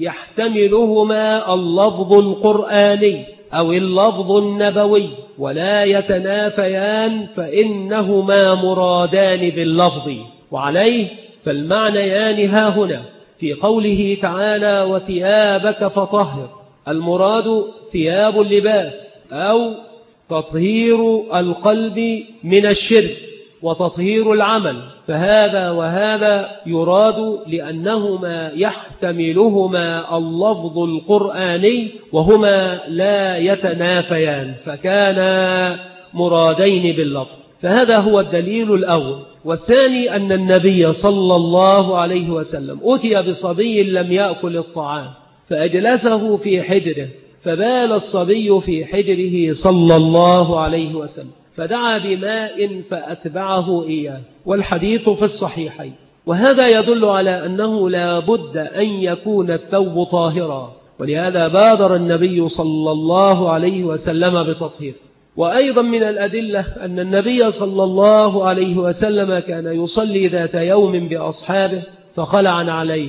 يحتملهما اللفظ القرآني أو اللفظ النبوي ولا يتنافيان فإنهما مرادان باللفظ. وعليه فالمعنيان ها هنا في قوله تعالى: وثيابك فطهر، المراد ثياب اللباس أو تطهير القلب من الشرك وتطهير العمل، فهذا وهذا يراد لأنهما يحتملهما اللفظ القرآني وهما لا يتنافيان فكانا مرادين باللفظ. فهذا هو الدليل الأول. والثاني أن النبي صلى الله عليه وسلم أتي بصبي لم يأكل الطعام فأجلسه في حجره، فبال الصبي في حجره صلى الله عليه وسلم، فدعا بماء فأتبعه إياه، والحديث في الصحيحين. وهذا يدل على أنه لا بد أن يكون الثوب طاهرا، ولهذا بادر النبي صلى الله عليه وسلم بتطهيره. وأيضا من الأدلة أن النبي صلى الله عليه وسلم كان يصلي ذات يوم بأصحابه فخلع عليه،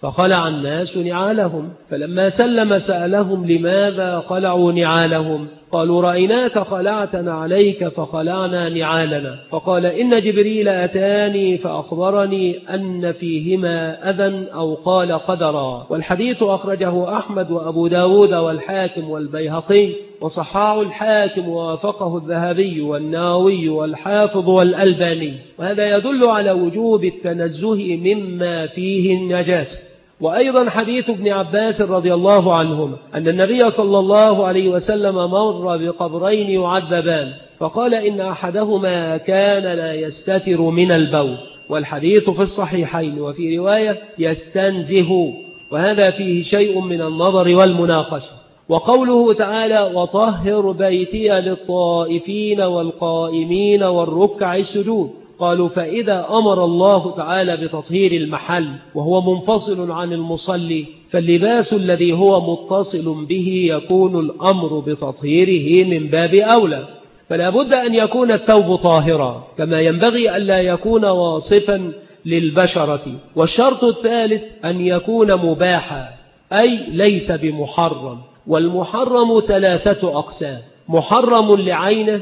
فخلع الناس نعالهم، فلما سلم سألهم لماذا خلعوا نعالهم؟ قالوا رأيناك خلعتنا عليك فخلعنا نعالنا. فقال إن جبريل أتاني فأخبرني أن فيهما أذى أو قال قدرا. والحديث أخرجه أحمد وأبو داود والحاكم والبيهقي، وصححه الحاكم ووافقه الذهبي والنووي والحافظ والألباني. وهذا يدل على وجوب التنزه مما فيه النجاسة. وأيضا حديث ابن عباس رضي الله عنهما أن النبي صلى الله عليه وسلم مر بقبرين يعذبان، فقال إن أحدهما كان لا يستتر من البول، والحديث في الصحيحين، وفي رواية يستنزه، وهذا فيه شيء من النظر والمناقشة. وقوله تعالى وطهر بيتي للطائفين والقائمين والركع السجود، قالوا فإذا أمر الله تعالى بتطهير المحل وهو منفصل عن المصلي، فاللباس الذي هو متصل به يكون الأمر بتطهيره من باب أولى. فلا بد أن يكون الثوب طاهرا، كما ينبغي ألا يكون واصفا للبشرة. والشرط الثالث أن يكون مباحا، أي ليس بمحرم. والمحرم 3 أقسام: محرم لعينه،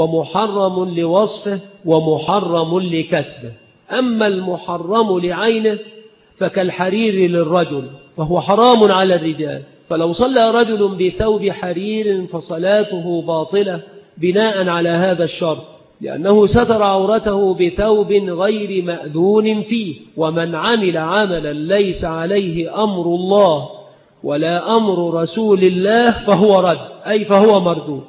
ومحرم لوصفه، ومحرم لكسبه. أما المحرم لعينه فكالحرير للرجل، فهو حرام على الرجال، فلو صلى رجل بثوب حرير فصلاته باطلة بناء على هذا الشرط، لأنه ستر عورته بثوب غير مأذون فيه. ومن عمل عملا ليس عليه أمر الله ولا أمر رسول الله فهو رد، أي فهو مردود.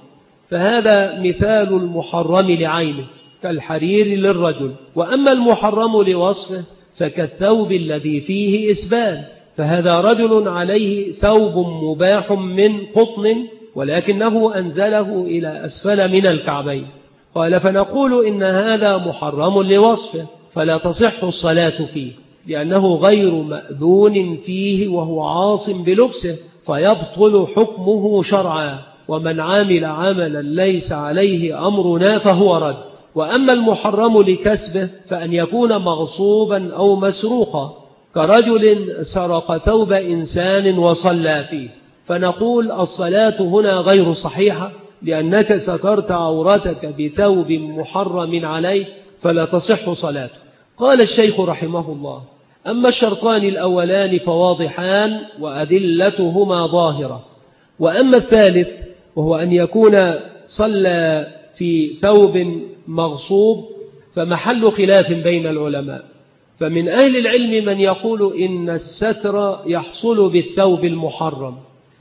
فهذا مثال المحرم لعينه كالحرير للرجل. وأما المحرم لوصفه فكالثوب الذي فيه إسبال، فهذا رجل عليه ثوب مباح من قطن ولكنه أنزله إلى أسفل من الكعبين، قال فنقول إن هذا محرم لوصفه فلا تصح الصلاة فيه، لأنه غير مأذون فيه وهو عاص بلبسه، فيبطل حكمه شرعا. ومن عامل عملا ليس عليه أمرنا فهو رد. وأما المحرم لكسبه فأن يكون مغصوبا أو مسروقا، كرجل سرق ثوب إنسان وصلى فيه، فنقول الصلاة هنا غير صحيحة، لأنك سترت عورتك بثوب محرم عليه فلا تصح صلاته. قال الشيخ رحمه الله: أما الشرطان الأولان فواضحان وأدلتهما ظاهرة، وأما الثالث وهو أن يكون صلى في ثوب مغصوب فمحل خلاف بين العلماء. فمن أهل العلم من يقول إن الستر يحصل بالثوب المحرم،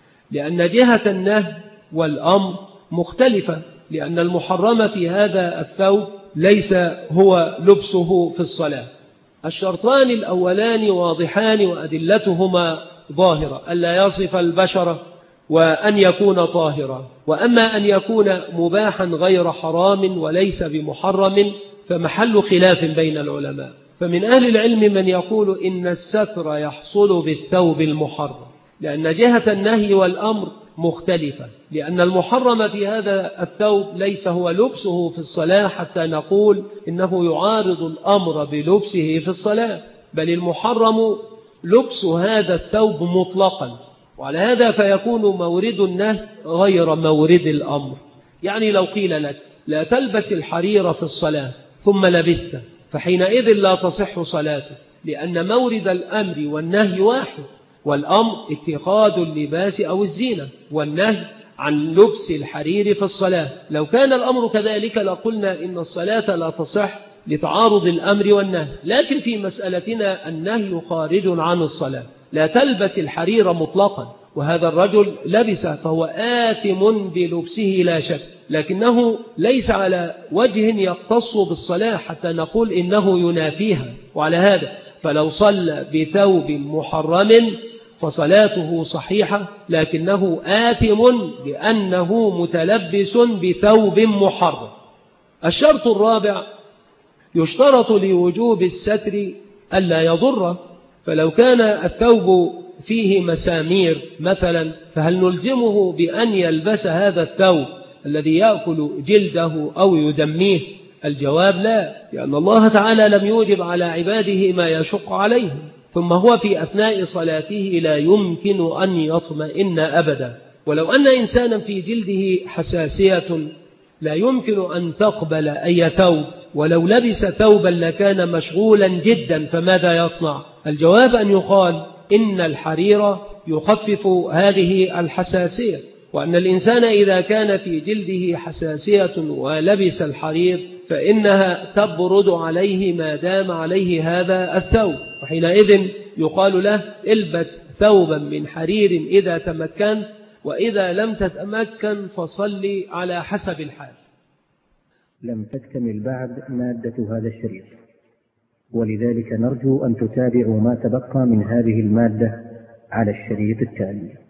لأن جهة النهي والأمر مختلفة، لأن المحرم في هذا الثوب ليس هو لبسه في الصلاة. الشرطان الأولان واضحان وأدلتهما ظاهرة: ألا يصف البشرة، وأن يكون طاهرا. وأما أن يكون مباحا غير حرام وليس بمحرم فمحل خلاف بين العلماء. فمن أهل العلم من يقول إن الستر يحصل بالثوب المحرم، لأن جهة النهي والأمر مختلفة، لأن المحرم في هذا الثوب ليس هو لبسه في الصلاة حتى نقول إنه يعارض الأمر بلبسه في الصلاة، بل المحرم لبس هذا الثوب مطلقا. وعلى هذا فيكون مورد النهي غير مورد الأمر. يعني لو قيل لك لا تلبس الحرير في الصلاة ثم لبسته، فحينئذ لا تصح صلاته، لأن مورد الأمر والنهي واحد، والأمر اتخاذ اللباس أو الزينة، والنهي عن لبس الحرير في الصلاة. لو كان الأمر كذلك لقلنا إن الصلاة لا تصح لتعارض الأمر والنهي، لكن في مسألتنا النهي خارج عن الصلاة. لا تلبس الحرير مطلقا، وهذا الرجل لبس فهو آثم بلبسه لا شك، لكنه ليس على وجه يختص بالصلاة حتى نقول إنه ينافيها. وعلى هذا فلو صلى بثوب محرم فصلاته صحيحة، لكنه آثم لأنه متلبس بثوب محرم. الشرط الرابع: يشترط لوجوب الستر ألا يضر. فلو كان الثوب فيه مسامير مثلا، فهل نلزمه بأن يلبس هذا الثوب الذي يأكل جلده أو يدميه؟ الجواب لا، لأن الله تعالى لم يوجب على عباده ما يشق عليهم، ثم هو في أثناء صلاته لا يمكن أن يطمئن أبدا. ولو أن إنسانا في جلده حساسية لا يمكن أن تقبل أي ثوب، ولو لبس ثوبا لكان مشغولا جدا، فماذا يصنع؟ الجواب أن يقال إن الحرير يخفف هذه الحساسية، وأن الإنسان إذا كان في جلده حساسية ولبس الحرير فإنها تبرد عليه ما دام عليه هذا الثوب، وحينئذ يقال له البس ثوبا من حرير إذا تمكن، وإذا لم تتمكن فصل على حسب الحال. لم تكتمل بعد مادة هذا الشريط، ولذلك نرجو أن تتابعوا ما تبقى من هذه المادة على الشريط التالي.